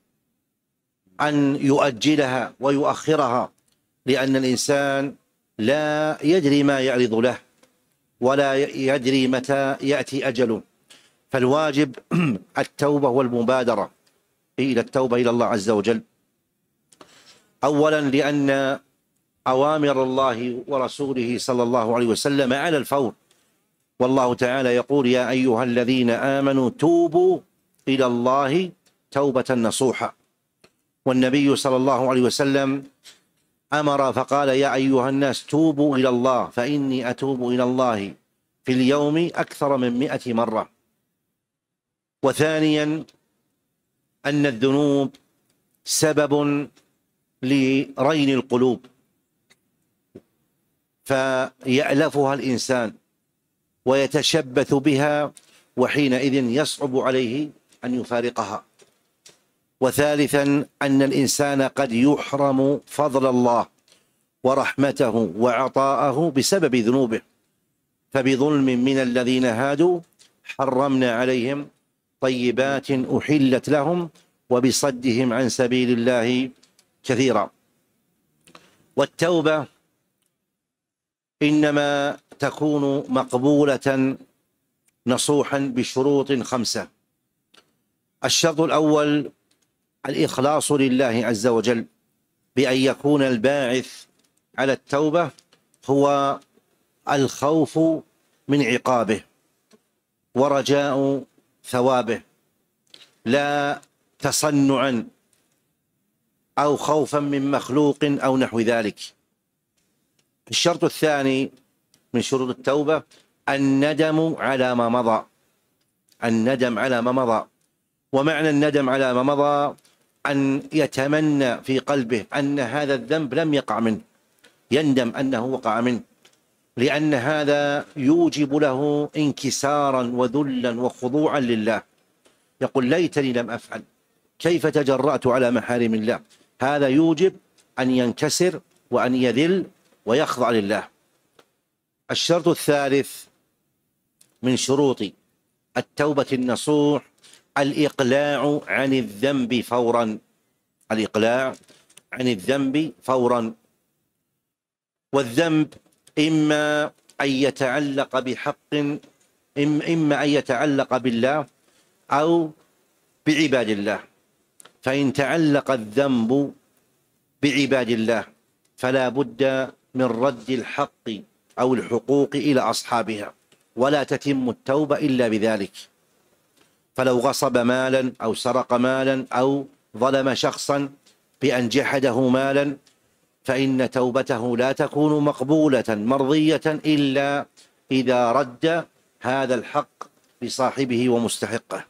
أن يؤجلها ويؤخرها، لأن الإنسان لا يدري ما يعرض له ولا يدري متى يأتي أجله. فالواجب التوبة والمبادرة إلى التوبة إلى الله عز وجل. أولا لأن أوامر الله ورسوله صلى الله عليه وسلم على الفور، والله تعالى يقول: يا أيها الذين آمنوا توبوا إلى الله توبة نصوحا. والنبي صلى الله عليه وسلم أمر فقال: يا أيها الناس توبوا إلى الله فإني أتوب إلى الله في اليوم أكثر من مئة مرة. وثانيا أن الذنوب سبب لرين القلوب، فيألفها الإنسان ويتشبث بها، وحينئذ يصعب عليه أن يفارقها. وثالثا أن الإنسان قد يحرم فضل الله ورحمته وعطاءه بسبب ذنوبه. فبظلم من الذين هادوا حرمنا عليهم طيبات أحلت لهم وبصدهم عن سبيل الله كثيرا. والتوبة إنما تكون مقبولة نصوحا بشروط خمسة. الشرط الأول الإخلاص لله عز وجل، بأن يكون الباعث على التوبة هو الخوف من عقابه ورجاء ثوابه، لا تصنعا أو خوفا من مخلوق أو نحو ذلك. الشرط الثاني من شروط التوبة الندم على ما مضى. الندم على ما مضى، ومعنى الندم على ما مضى أن يتمنى في قلبه أن هذا الذنب لم يقع منه، يندم أنه وقع منه، لأن هذا يوجب له انكسارا وذلا وخضوعا لله. يقول ليتني لم أفعل، كيف تجرأت على محارم الله. هذا يوجب أن ينكسر وأن يذل ويخضع لله. الشرط الثالث من شروط التوبة النصوح الإقلاع عن الذنب فورا، الإقلاع عن الذنب فورا. والذنب إما أن يتعلق بحق، إما أن يتعلق بالله أو بعباد الله. فإن تعلق الذنب بعباد الله فلا بد من رد الحق أو الحقوق إلى أصحابها، ولا تتم التوبة إلا بذلك. فلو غصب مالا أو سرق مالا أو ظلم شخصا بأن جحده مالا فإن توبته لا تكون مقبولة مرضية إلا إذا رد هذا الحق لصاحبه ومستحقه.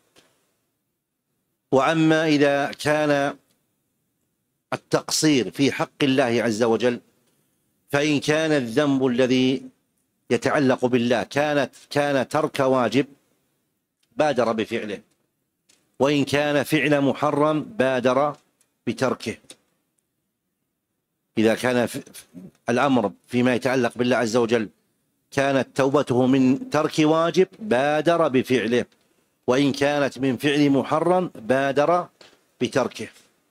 وأما إذا كان التقصير في حق الله عز وجل، فإن كان الذنب الذي يتعلق بالله كانت كان ترك واجب بادر بفعله، وإن كان فعل محرم بادر بتركه. إذا كان الأمر فيما يتعلق بالله عز وجل كانت توبته من ترك واجب بادر بفعله، وإن كانت من فعل محرم بادر بتركه.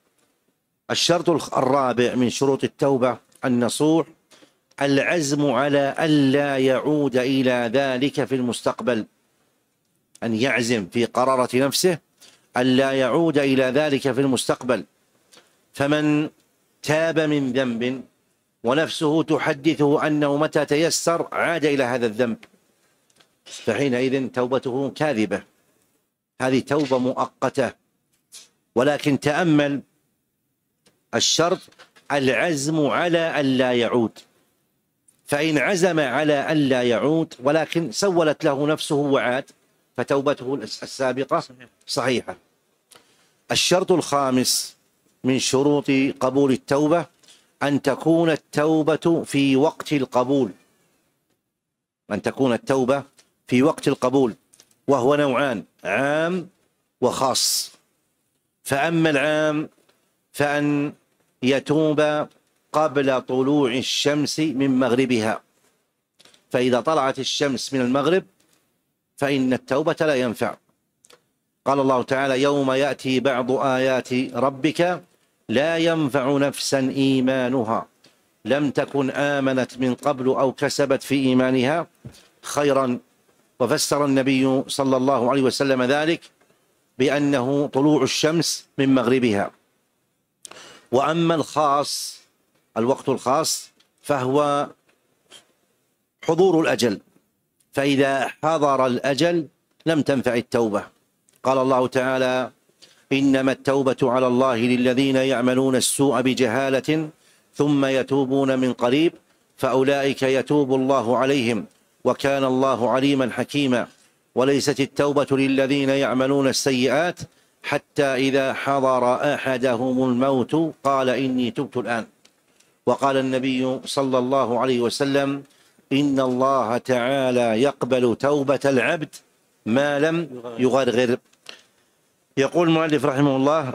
الشرط الرابع من شروط التوبة النصوح العزم على ألا يعود إلى ذلك في المستقبل، أن يعزم في قرارة نفسه ألا يعود إلى ذلك في المستقبل. فمن تاب من ذنب ونفسه تحدثه أنه متى تيسر عاد إلى هذا الذنب، فحينئذ توبته كاذبة، هذه توبة مؤقتة. ولكن تأمل الشرط العزم على ألا يعود، فإن عزم على ألا يعود ولكن سولت له نفسه وعاد فتوبته السابقة صحيحة. الشرط الخامس من شروط قبول التوبة أن تكون التوبة في وقت القبول، أن تكون التوبة في وقت القبول، وهو نوعان: عام وخاص. فأما العام فأن يتوب قبل طلوع الشمس من مغربها، فإذا طلعت الشمس من المغرب فإن التوبة لا ينفع. قال الله تعالى: يوم يأتي بعض آيات ربك لا ينفع نفسا إيمانها لم تكن آمنت من قبل أو كسبت في إيمانها خيرا. وفسر النبي صلى الله عليه وسلم ذلك بأنه طلوع الشمس من مغربها. وأما الخاص، الوقت الخاص، فهو حضور الأجل، فإذا حضر الأجل لم تنفع التوبة. قال الله تعالى: إنما التوبة على الله للذين يعملون السوء بجهالة ثم يتوبون من قريب فأولئك يتوب الله عليهم وكان الله عليما حكيما. وليست التوبة للذين يعملون السيئات حتى إذا حضر أحدهم الموت قال إني تبت الآن. وقال النبي صلى الله عليه وسلم: إن الله تعالى يقبل توبة العبد ما لم يغرغر. يقول المؤلف رحمه الله: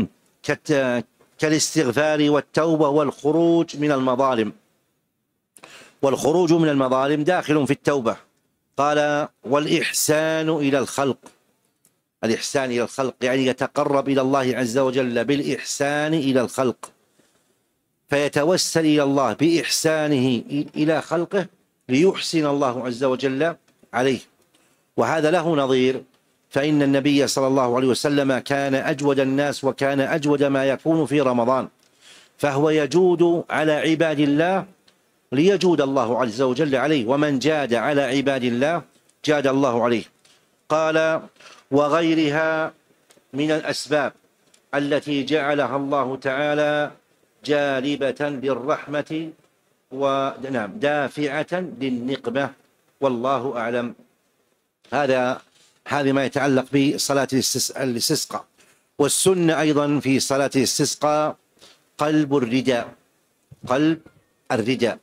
كالاستغفار والتوبة والخروج من المظالم. والخروج من المظالم داخل في التوبة. قال: والإحسان إلى الخلق. الإحسان إلى الخلق يعني يتقرب إلى الله عز وجل بالإحسان إلى الخلق، فيتوسل إلى الله بإحسانه إلى خلقه ليحسن الله عز وجل عليه. وهذا له نظير، فإن النبي صلى الله عليه وسلم كان أجود الناس وكان أجود ما يكون في رمضان، فهو يجود على عباد الله ليجود الله عز وجل عليه، ومن جاد على عباد الله جاد الله عليه. قال: وغيرها من الأسباب التي جعلها الله تعالى جالبة للرحمة ونعم دافعة للنقمة، والله أعلم. هذا هذا ما يتعلق بصلاة الاستسقاء. والسنة أيضا في صلاة الاستسقاء قلب الرداء، قلب الرداء.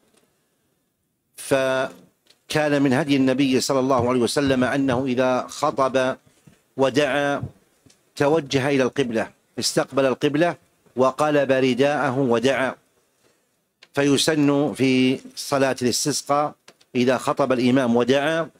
فكان من هدي النبي صلى الله عليه وسلم أنه إذا خطب ودعا توجه إلى القبلة، استقبل القبلة وقلب رداءه ودعا. فيسن في صلاة الاستسقاء إذا خطب الإمام ودعا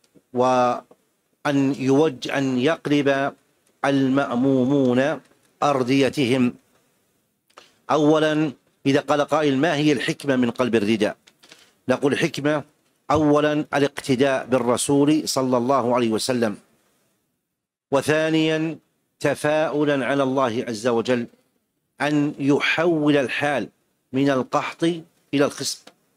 وأن يوجه أن يقلب المأمومون أرديتهم. أولا إذا قال قائل ما هي الحكمة من قلب الرداء؟ نقول الحكمة أولا الاقتداء بالرسول صلى الله عليه وسلم، وثانيا تفاؤلا على الله عز وجل أن يحول الحال من القحط إلى الخصب،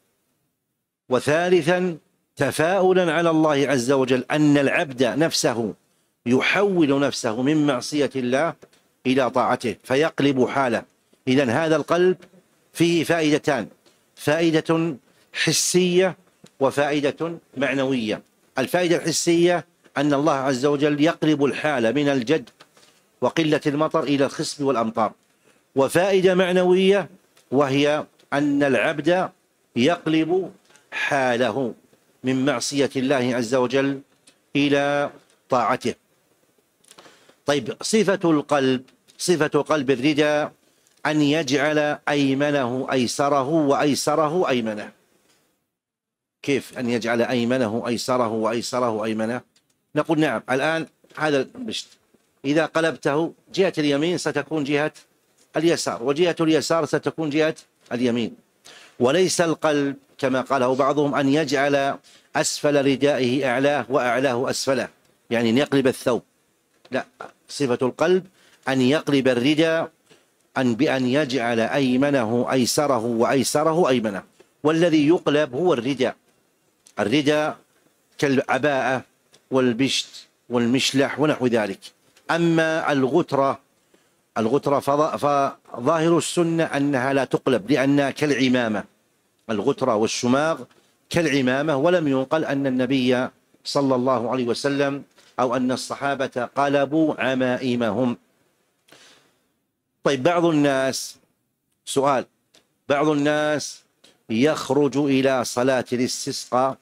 وثالثا تفاؤلا على الله عز وجل أن العبد نفسه يحول نفسه من معصية الله إلى طاعته فيقلب حاله. إذن هذا القلب فيه فائدتان، فائدة حسية وفائدة معنوية. الفائدة الحسية أن الله عز وجل يقلب الحال من الجد وقلة المطر إلى الخصب والأمطار، وفائدة معنوية وهي أن العبد يقلب حاله من معصية الله عز وجل إلى طاعته. طيب، صفة القلب، صفة قلب الرداء أن يجعل أيمنه أيسره وأيسره أيمنه. كيف أن يجعل أيمنه أيسره وأيسره أيمنه؟ نقول نعم، الآن هذا المشت إذا قلبته جهة اليمين ستكون جهة اليسار، وجهة اليسار ستكون جهة اليمين. وليس القلب كما قاله بعضهم أن يجعل أسفل ردائه أعلاه وأعلاه أسفله، يعني أن يقلب الثوب، لا، صفة القلب أن يقلب الرداء أن بأن يجعل أيمنه أيسره وأيسره أيمنه. والذي يقلب هو الرداء، الرداء كالعباءة والبشت والمشلح ونحو ذلك. أما الغترة، الغترة فظاهر السنة أنها لا تقلب لأنها كالعمامة، الغترة والشماغ كالعمامة، ولم ينقل أن النبي صلى الله عليه وسلم أو أن الصحابة قلبوا عمائمهم. طيب، بعض الناس، سؤال، بعض الناس يخرج إلى صلاة الاستسقاء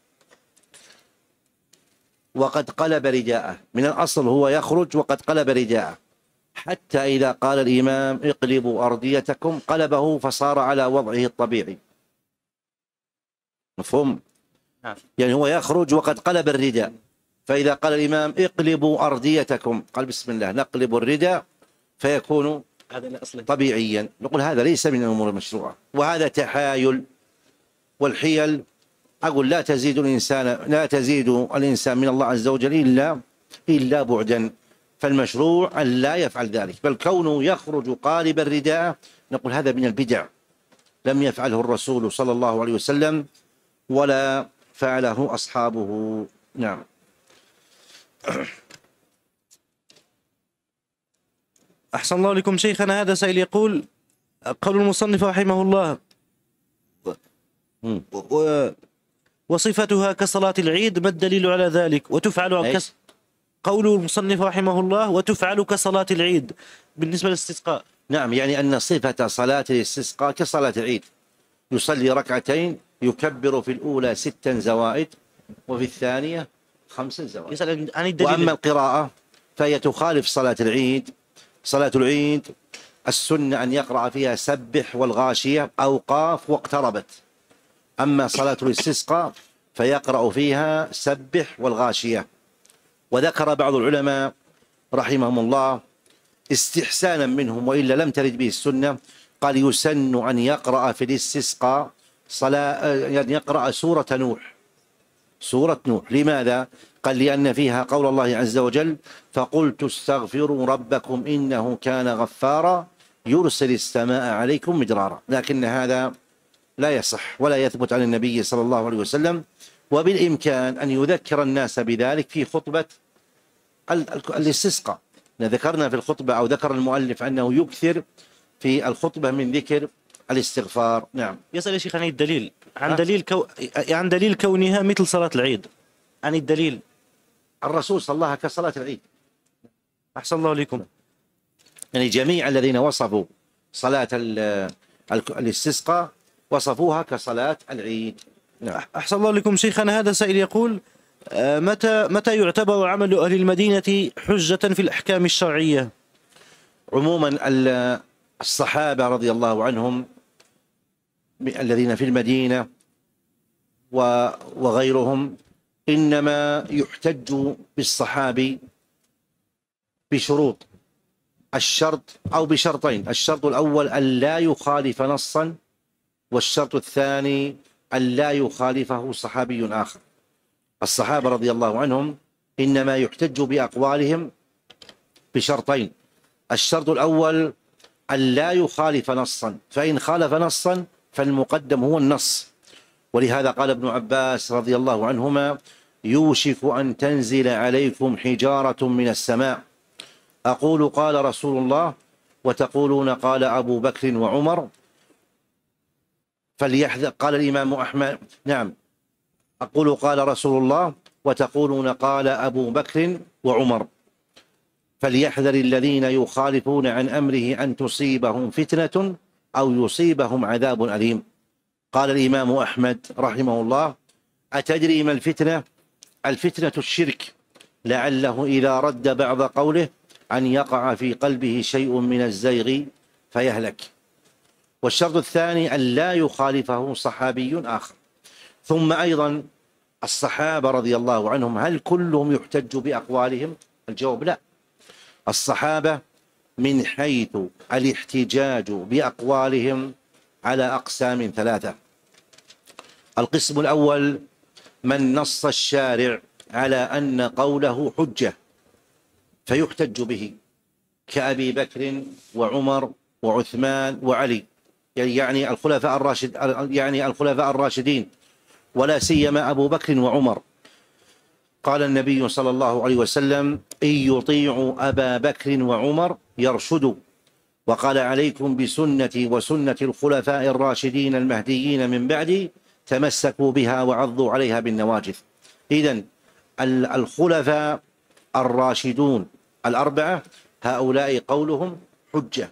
وقد قلب رداءه، من الأصل هو يخرج وقد قلب رداءه، حتى إذا قال الإمام اقلبوا أرديتكم قلبه فصار على وضعه الطبيعي. مفهوم؟ يعني هو يخرج وقد قلب الرداء، فإذا قال الإمام اقلبوا أرديتكم قال بسم الله نقلب الرداء فيكون طبيعيا. نقول هذا ليس من الأمور المشروعة، وهذا تحايل، والحيل أقول لا تزيد الإنسان لا تزيد الإنسان من الله عز وجل إلا إلا بعدا. فالمشروع أن لا يفعل ذلك، بل كونه يخرج قالب الرداء نقول هذا من البدع، لم يفعله الرسول صلى الله عليه وسلم ولا فعله أصحابه. نعم. أحسن الله لكم شيخنا. هذا سائل يقول قول المصنف رحمه الله و... وصفتها كصلاة العيد، ما الدليل على ذلك؟ وتفعل كس... قول المصنف رحمه الله وتفعل كصلاة العيد بالنسبة للاستسقاء. نعم، يعني أن صفة صلاة الاستسقاء كصلاة العيد، يصلي ركعتين يكبر في الأولى ستا زوائد وفي الثانية خمسا زوائد. يسأل عن الدليل. وأما القراءة فهي تخالف صلاة العيد. صلاة العيد السنة أن يقرأ فيها سبح والغاشية أو قاف واقتربت، أما صلاة الاستسقاء فيقرأ فيها سبح والغاشية. وذكر بعض العلماء رحمهم الله استحسانا منهم وإلا لم ترد به السنة، قال يسن أن يقرأ في الاستسقاء صلاة يعني يقرأ سورة نوح، سورة نوح. لماذا؟ قال لأن فيها قول الله عز وجل فقلت استغفروا ربكم إنه كان غفارا يرسل السماء عليكم مدرارا. لكن هذا لا يصح ولا يثبت عن النبي صلى الله عليه وسلم، وبالإمكان أن يذكر الناس بذلك في خطبة الاستسقاء. ذكرنا في الخطبة أو ذكر المؤلف أنه يكثر في الخطبة من ذكر الاستغفار. نعم. يسأل يا شيخ عن الدليل، عن دليل كو... عن دليل كونها مثل صلاة العيد، عن الدليل. الرسول صلى الله كصلاة العيد. أحسن الله لكم. يعني جميع الذين وصفوا صلاة الاستسقاء وصفوها كصلاة العيد. نعم. أحسن الله لكم شيخنا. هذا سائل يقول متى متى يعتبر عمل أهل المدينة حجة في الأحكام الشرعية؟ عموما الصحابة رضي الله عنهم الذين في المدينة وغيرهم إنما يحتج بالصحابي بشروط. الشرط أو بشرطين: الشرط الأول أن لا يخالف نصا، والشرط الثاني أن لا يخالفه صحابي آخر. الصحابة رضي الله عنهم إنما يحتج بأقوالهم بشرطين: الشرط الأول أن لا يخالف نصا، فإن خالف نصا فالمقدم هو النص، ولهذا قال ابن عباس رضي الله عنهما: يوشك أن تنزل عليكم حجارة من السماء، أقول قال رسول الله وتقولون قال أبو بكر وعمر فليحذر. قال الإمام أحمد: نعم، أقول قال رسول الله وتقولون قال أبو بكر وعمر فليحذر الذين يخالفون عن أمره أن تصيبهم فتنة أو يصيبهم عذاب أليم. قال الإمام أحمد رحمه الله: أتدري ما الفتنة؟ الفتنة الشرك، لعله إذا رد بعض قوله أن يقع في قلبه شيء من الزيغ فيهلك. والشرط الثاني أن لا يخالفه صحابي آخر. ثم أيضا الصحابة رضي الله عنهم هل كلهم يحتج بأقوالهم؟ الجواب لا. الصحابة من حيث الاحتجاج بأقوالهم على أقسام ثلاثة: القسم الأول من نص الشارع على أن قوله حجة فيحتج به، كأبي بكر وعمر وعثمان وعلي، يعني الخلفاء الراشد يعني الخلفاء الراشدين، ولا سيما أبو بكر وعمر. قال النبي صلى الله عليه وسلم: إن يطيعوا أبا بكر وعمر يرشدوا، وقال: عليكم بسنتي وسنة الخلفاء الراشدين المهديين من بعدي تمسكوا بها وعضوا عليها بالنواجذ. إذن الخلفاء الراشدون الأربعة هؤلاء قولهم حجة.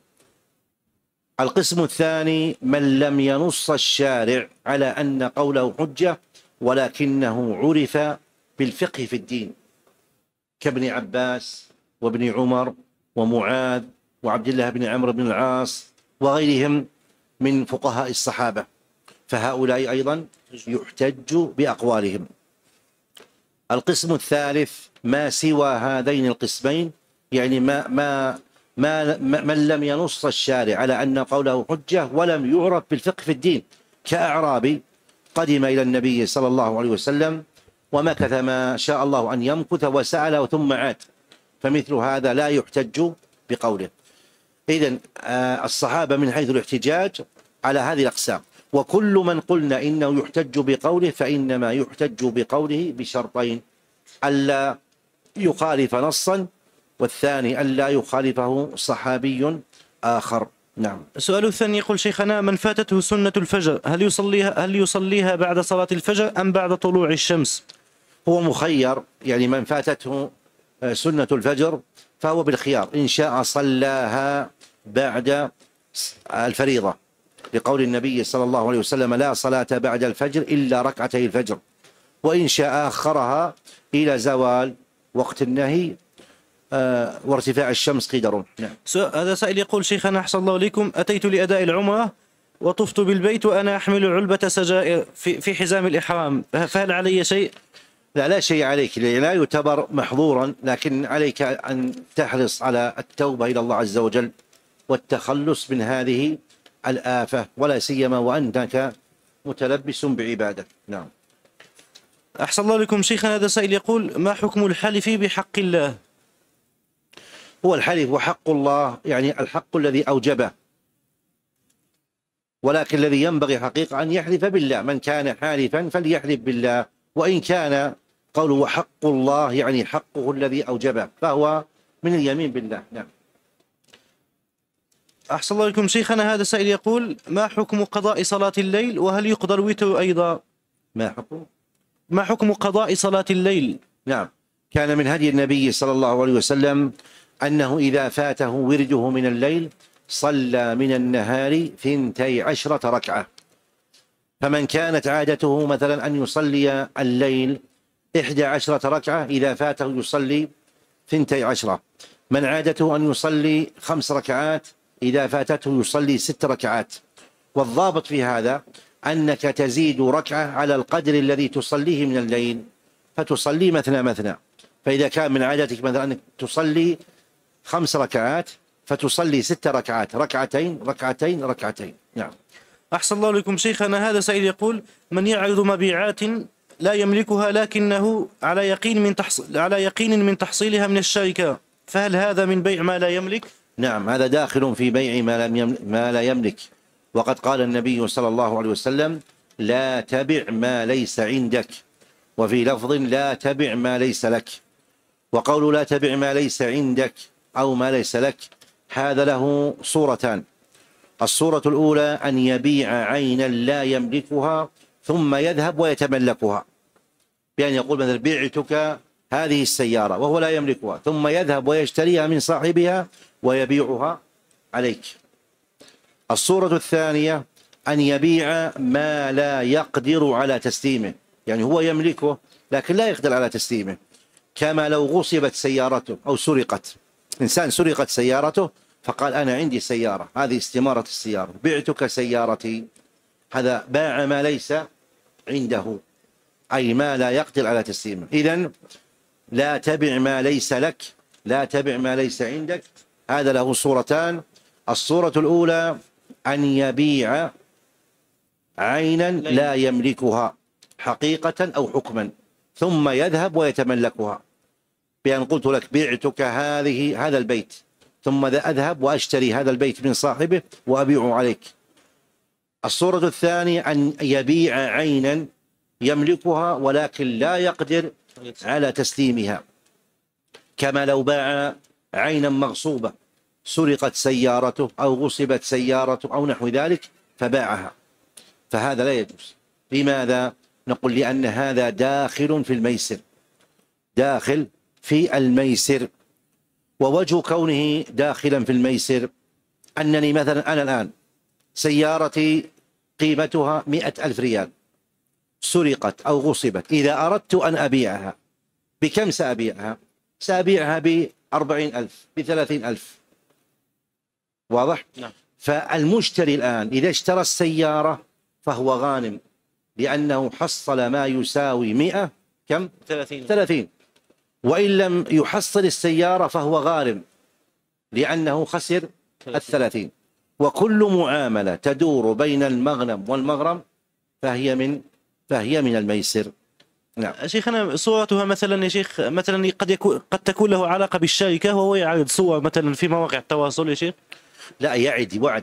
القسم الثاني من لم ينص الشارع على أن قوله حجة ولكنه عرف بالفقه في الدين، كابن عباس وابن عمر ومعاذ وعبد الله بن عمرو بن العاص وغيرهم من فقهاء الصحابة، فهؤلاء أيضا يحتج بأقوالهم. القسم الثالث ما سوى هذين القسمين، يعني ما ما ما من لم ينص الشارع على أن قوله حجة ولم يعرف بالفقه في الدين، كأعرابي قدم إلى النبي صلى الله عليه وسلم ومكث ما شاء الله أن يمكث وسأله ثم عاد، فمثل هذا لا يحتج بقوله. إذن الصحابة من حيث الاحتجاج على هذه الأقسام، وكل من قلنا إنه يحتج بقوله فإنما يحتج بقوله بشرطين: ألا يخالف نصا، والثاني ألا يخالفه صحابي آخر. نعم. السؤال الثاني يقول: شيخنا، من فاتته سنة الفجر هل يصليها هل يصليها بعد صلاة الفجر أم بعد طلوع الشمس؟ هو مخير، يعني من فاتته سنة الفجر فهو بالخيار، إن شاء صلاها بعد الفريضة، لقول النبي صلى الله عليه وسلم: لا صلاة بعد الفجر إلا ركعتي الفجر، وإن شاء أخرها إلى زوال وقت النهي آه وارتفاع الشمس قدر. نعم. هذا سائل يقول: شيخنا أحسن الله إليكم، أتيت لأداء العمرة وطفت بالبيت وأنا أحمل علبة سجائر في, في حزام الإحرام، فهل علي شيء؟ لا لا شيء عليك، لا يعتبر محظورا، لكن عليك أن تحرص على التوبة إلى الله عز وجل والتخلص من هذه الآفة، ولا سيما وأنك متلبس بعبادة. نعم. أحسن الله لكم شيخنا، هذا سائل يقول: ما حكم الحلف بحق الله؟ هو الحلف وحق الله، يعني الحق الذي أوجبه، ولكن الذي ينبغي حقيقة أن يحلف بالله. من كان حالفا فليحلف بالله، وإن كان قوله حق الله يعني حقه الذي أوجبه فهو من اليمين بالله. نعم. أحسن الله لكم شيخنا، هذا سائل يقول: ما حكم قضاء صلاة الليل وهل يقضى الوتر أيضا؟ ما حكم ما حكم قضاء صلاة الليل؟ نعم. كان من هدي النبي صلى الله عليه وسلم أنه إذا فاته ورده من الليل صلى من النهار ثنتي عشرة ركعة، فمن كانت عادته مثلا أن يصلي الليل إحدى عشرة ركعة، إذا فاته يصلي ثنتي عشرة. من عادته أن يصلي خمس ركعات، إذا فاتته يصلي ست ركعات. والضابط في هذا أنك تزيد ركعة على القدر الذي تصليه من الليل، فتصلي مثنى مثنى. فإذا كان من عادتك مثلا أنك تصلي خمس ركعات فتصلي ست ركعات، ركعتين ركعتين ركعتين. نعم. أحسن الله لكم شيخنا. هذا سائل يقول: من يعرض مبيعات لا يملكها لكنه على يقين من تحصيل على يقين من تحصيلها من الشركة، فهل هذا من بيع ما لا يملك؟ نعم، هذا داخل في بيع ما, لم يملك ما لا يملك. وقد قال النبي صلى الله عليه وسلم: لا تبع ما ليس عندك، وفي لفظ: لا تبع ما ليس لك. وقول لا تبع ما ليس عندك أو ما ليس لك هذا له صورتان. الصورة الأولى أن يبيع عينا لا يملكها ثم يذهب ويتملكها، بأن يقول مثلا: بعتك هذه السيارة، وهو لا يملكها، ثم يذهب ويشتريها من صاحبها ويبيعها عليك. الصورة الثانية أن يبيع ما لا يقدر على تسليمه، يعني هو يملكه لكن لا يقدر على تسليمه، كما لو غصبت سيارته أو سرقت. إنسان سرقت سيارته فقال: أنا عندي سيارة، هذه استمارة السيارة، بعتك سيارتي. هذا باع ما ليس عنده، أي ما لا يقدر على تسليمه. إذن لا تبع ما ليس لك، لا تبع ما ليس عندك، هذا له صورتان. الصورة الأولى أن يبيع عينا لا يملكها حقيقة أو حكما ثم يذهب ويتملكها، بأن قلت لك: بعتك هذه هذا البيت، ثم أذهب وأشتري هذا البيت من صاحبه وأبيعه عليك. الصورة الثانية أن يبيع عينا يملكها ولكن لا يقدر على تسليمها، كما لو باع عينا مغصوبة، سرقت سيارته أو غصبت سيارته أو نحو ذلك فباعها، فهذا لا يجوز. لماذا؟ نقول: لأن هذا داخل في الميسر، داخل في الميسر. ووجه كونه داخلا في الميسر أنني مثلا أنا الآن سيارتي قيمتها مئة ألف ريال، سرقت أو غصبت، إذا أردت أن أبيعها بكم سأبيعها؟ سأبيعها بأربعين ألف، بثلاثين ألف. واضح؟ نعم. فالمشتري الآن إذا اشترى السيارة فهو غانم، لأنه حصل ما يساوي مئة كم؟ ثلاثين. ثلاثين. وإن لم يحصل السيارة فهو غارم، لأنه خسر الثلاثين. وكل معاملة تدور بين المغنم والمغرم فهي من فهي من الميسر. نعم. شيخنا، صورتها مثلا يا شيخ، مثلا قد يكون قد تكون له علاقة بالشركة وهو يعرض صور مثلا في مواقع التواصل يا شيخ. لا، يعد وعد،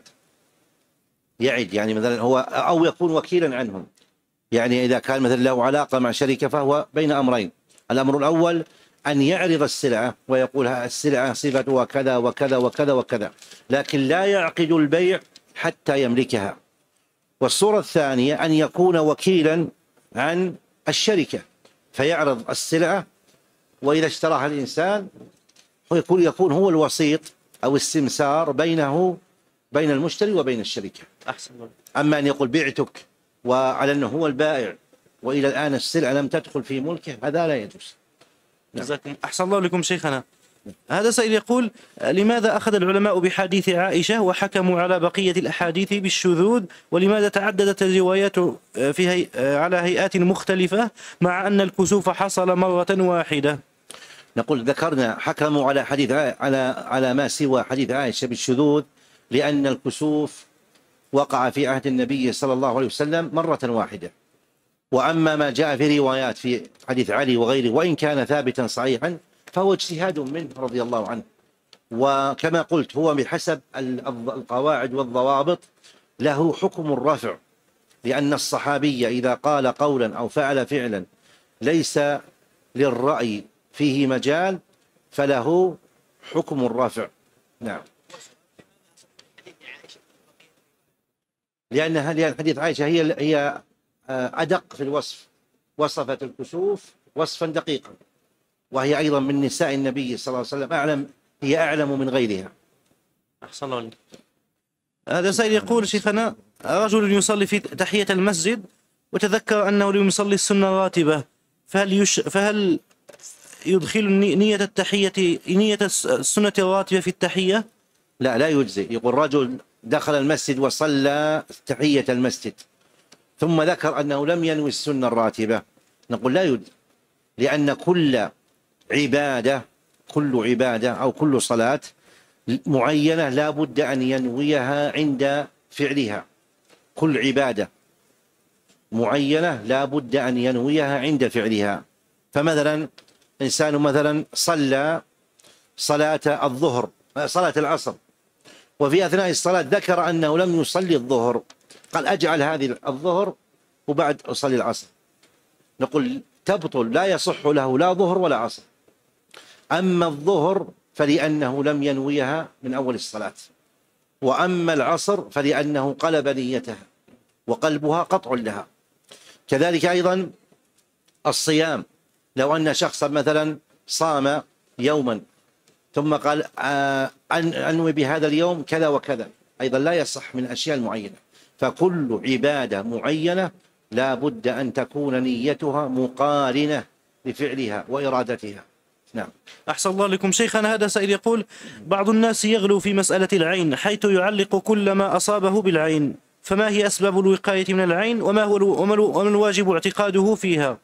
يعد يعني مثلا هو، أو يكون وكيلا عنهم. يعني إذا كان مثلا له علاقة مع شركة فهو بين أمرين: الأمر الأول أن يعرض السلعة ويقول: السلعة صفتها كذا وكذا وكذا وكذا، لكن لا يعقد البيع حتى يملكها. والصورة الثانية أن يكون وكيلا عن الشركة فيعرض السلعة، وإذا اشتراها الإنسان يكون يكون هو الوسيط أو السمسار بينه بين المشتري وبين الشركة. أحسن. أما أن يقول: بعتك وعلى أنه هو البائع وإلى الآن السلعة لم تدخل في ملكه، هذا لا يجوز. جزاكم أحسن الله لكم شيخنا. هذا سائل يقول: لماذا أخذ العلماء بحديث عائشة وحكموا على بقية الأحاديث بالشذوذ، ولماذا تعددت الروايات في هي... على هيئات مختلفة مع أن الكسوف حصل مرة واحدة؟ نقول: ذكرنا حكموا على حديث على على ما سوى حديث عائشة بالشذوذ لأن الكسوف وقع في عهد النبي صلى الله عليه وسلم مرة واحدة. وأما ما جاء في روايات في حديث علي وغيره وإن كان ثابتا صحيحا فهو اجتهاد منه رضي الله عنه. وكما قلت هو بحسب القواعد والضوابط له حكم الرفع، لأن الصحابي إذا قال قولا أو فعل فعلا ليس للرأي فيه مجال فله حكم الرفع. نعم. لأن لأن حديث عائشة هي هي أدق في الوصف، وصفت الكسوف وصفا دقيقا، وهي أيضا من نساء النبي صلى الله عليه وسلم أعلم، هي أعلم من غيرها. أحسن الله عليك. هذا سائل يقول: شيخنا، رجل يصلي في تحية المسجد وتذكر أنه لم يصلي السنة الراتبة، فهل يش فهل يدخل الني- نية التحية نية الس- السنة الراتبة في التحية؟ لا لا يجزي. يقول رجل دخل المسجد وصلى تحية المسجد ثم ذكر أنه لم ينوي السنة الراتبة، نقول لا يجزي، لأن كل عبادة كل عبادة أو كل صلاة معينة لا بد أن ينويها عند فعلها. كل عبادة معينة لا بد أن ينويها عند فعلها. فمثلا إنسان مثلا صلى صلاة الظهر صلاة العصر، وفي أثناء الصلاة ذكر أنه لم يصلي الظهر، قال أجعل هذه الظهر وبعد أصلي العصر، نقول تبطل، لا يصح له لا ظهر ولا عصر. أما الظهر فلأنه لم ينويها من أول الصلاة، وأما العصر فلأنه قلب نيتها وقلبها قطع لها. كذلك أيضا الصيام، لو أن شخصا مثلا صام يوما ثم قال آه أنوي بهذا اليوم كذا وكذا، أيضا لا يصح من أشياء معينة. فكل عبادة معينة لا بد أن تكون نيتها مقارنة لفعلها وإرادتها. نعم. أحسن الله لكم شيخنا. هذا سائل يقول: بعض الناس يغلو في مسألة العين حيث يعلق كل ما أصابه بالعين، فما هي أسباب الوقاية من العين، وما هو وما الواجب اعتقاده فيها؟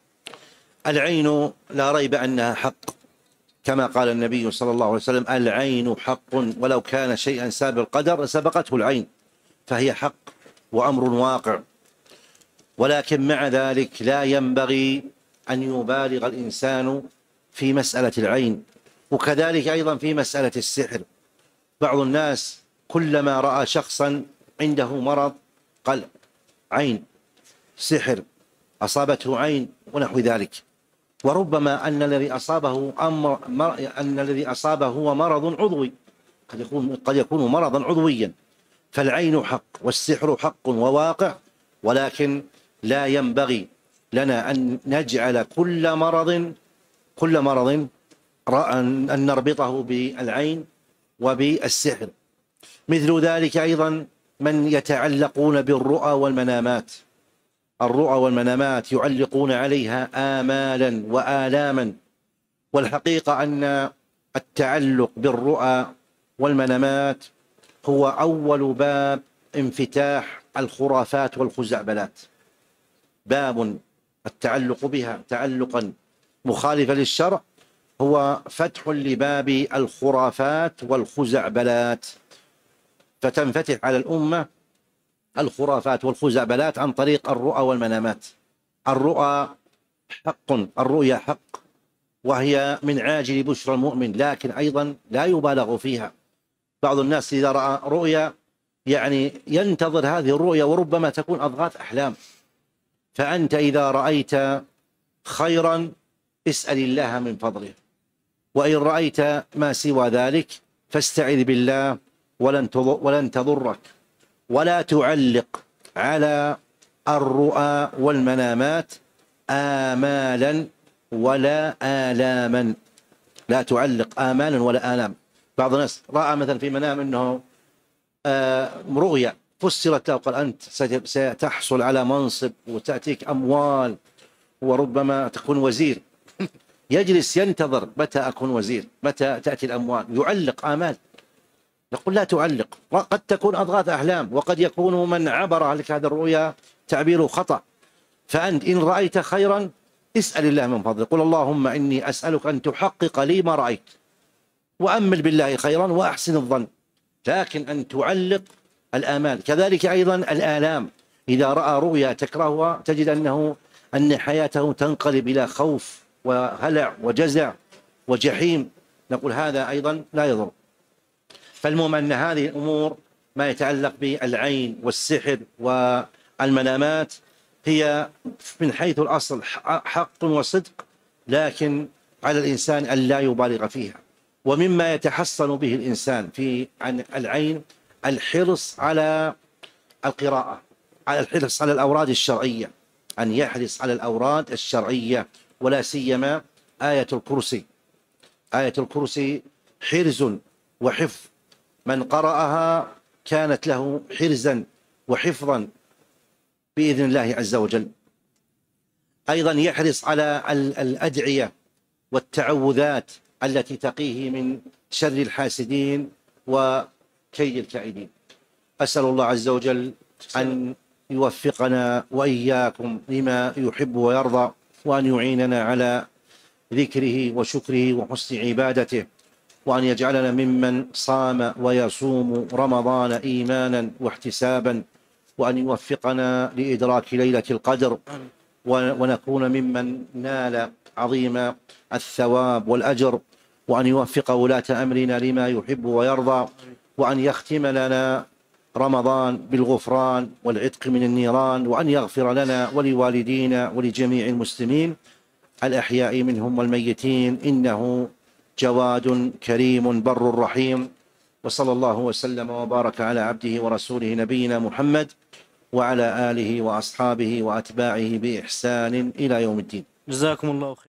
العين لا ريب أنها حق، كما قال النبي صلى الله عليه وسلم: العين حق ولو كان شيئا سابق القدر سبقته العين، فهي حق وأمر واقع. ولكن مع ذلك لا ينبغي أن يبالغ الإنسان في مسألة العين، وكذلك أيضا في مسألة السحر. بعض الناس كلما رأى شخصا عنده مرض قال عين، سحر، أصابته عين ونحو ذلك، وربما أن الذي أصابه أمر أن الذي أصابه هو مرض عضوي، قد يكون قد يكون مرضا عضويا. فالعين حق والسحر حق وواقع، ولكن لا ينبغي لنا أن نجعل كل مرض كل مرض أن نربطه بالعين وبالسحر. مثل ذلك أيضا من يتعلقون بالرؤى والمنامات. الرؤى والمنامات يعلقون عليها آمالا وآلاما، والحقيقة أن التعلق بالرؤى والمنامات هو أول باب انفتاح الخرافات والخزعبلات. باب التعلق بها تعلقا مخالفا للشرع هو فتح لباب الخرافات والخزعبلات، فتنفتح على الأمة الخرافات والخزعبلات عن طريق الرؤى والمنامات. الرؤى حق، الرؤيا حق، وهي من عاجل بشرى المؤمن، لكن أيضا لا يبالغ فيها. بعض الناس إذا رأى رؤيا يعني ينتظر هذه الرؤيا، وربما تكون أضغاث أحلام. فأنت إذا رأيت خيرا اسأل الله من فضله، وإن رأيت ما سوى ذلك فاستعذ بالله ولن تضرك. ولا تعلق على الرؤى والمنامات آمالا ولا آلاما، لا تعلق آمالا ولا آلام. بعض الناس رأى مثلا في منام أنه آه رؤيا فسرت له، قال أنت ستحصل على منصب وتأتيك أموال وربما تكون وزير. يجلس ينتظر متى أكون وزير، متى تأتي الأموال، يعلق آمال. نقول لا تعلق، قد تكون أضغاث أحلام، وقد يكون من عبر لك هذا الرؤيا تعبيره خطأ. فأنت إن رأيت خيرا اسأل الله من فضله، قل اللهم إني أسألك أن تحقق لي ما رأيت، وأمل بالله خيرا وأحسن الظن. لكن أن تعلق الآمال. كذلك أيضا الآلام، إذا رأى رؤيا تكرهها تجد أنه أن حياته تنقلب إلى خوف وهلع وجزع وجحيم، نقول هذا أيضا لا يضر. فالمهم أن هذه الأمور ما يتعلق بالعين والسحر والمنامات هي من حيث الأصل حق وصدق، لكن على الإنسان أن لا يبالغ فيها. ومما يتحصن به الإنسان في عن العين الحرص على القراءة، على الحرص على الأوراد الشرعية، أن يحرص على الأوراد الشرعية، ولا سيما آية الكرسي. آية الكرسي حرز وحفظ، من قرأها كانت له حرزا وحفظا بإذن الله عز وجل. أيضا يحرص على الأدعية والتعوذات التي تقيه من شر الحاسدين وكيد الكائدين. أسأل الله عز وجل أن يوفقنا وإياكم لما يحب ويرضى، وأن يعيننا على ذكره وشكره وحسن عبادته، وأن يجعلنا ممن صام ويصوم رمضان إيمانا واحتسابا، وأن يوفقنا لإدراك ليلة القدر، ونكون ممن نال عظيم الثواب والأجر، وأن يوفق ولاة أمرنا لما يحب ويرضى، وأن يختم لنا رمضان بالغفران والعتق من النيران، وأن يغفر لنا ولوالدينا ولجميع المسلمين الأحياء منهم والميتين، إنه جواد كريم بر رحيم. وصلى الله وسلم وبارك على عبده ورسوله نبينا محمد وعلى آله وأصحابه وأتباعه بإحسان إلى يوم الدين. جزاكم الله خير.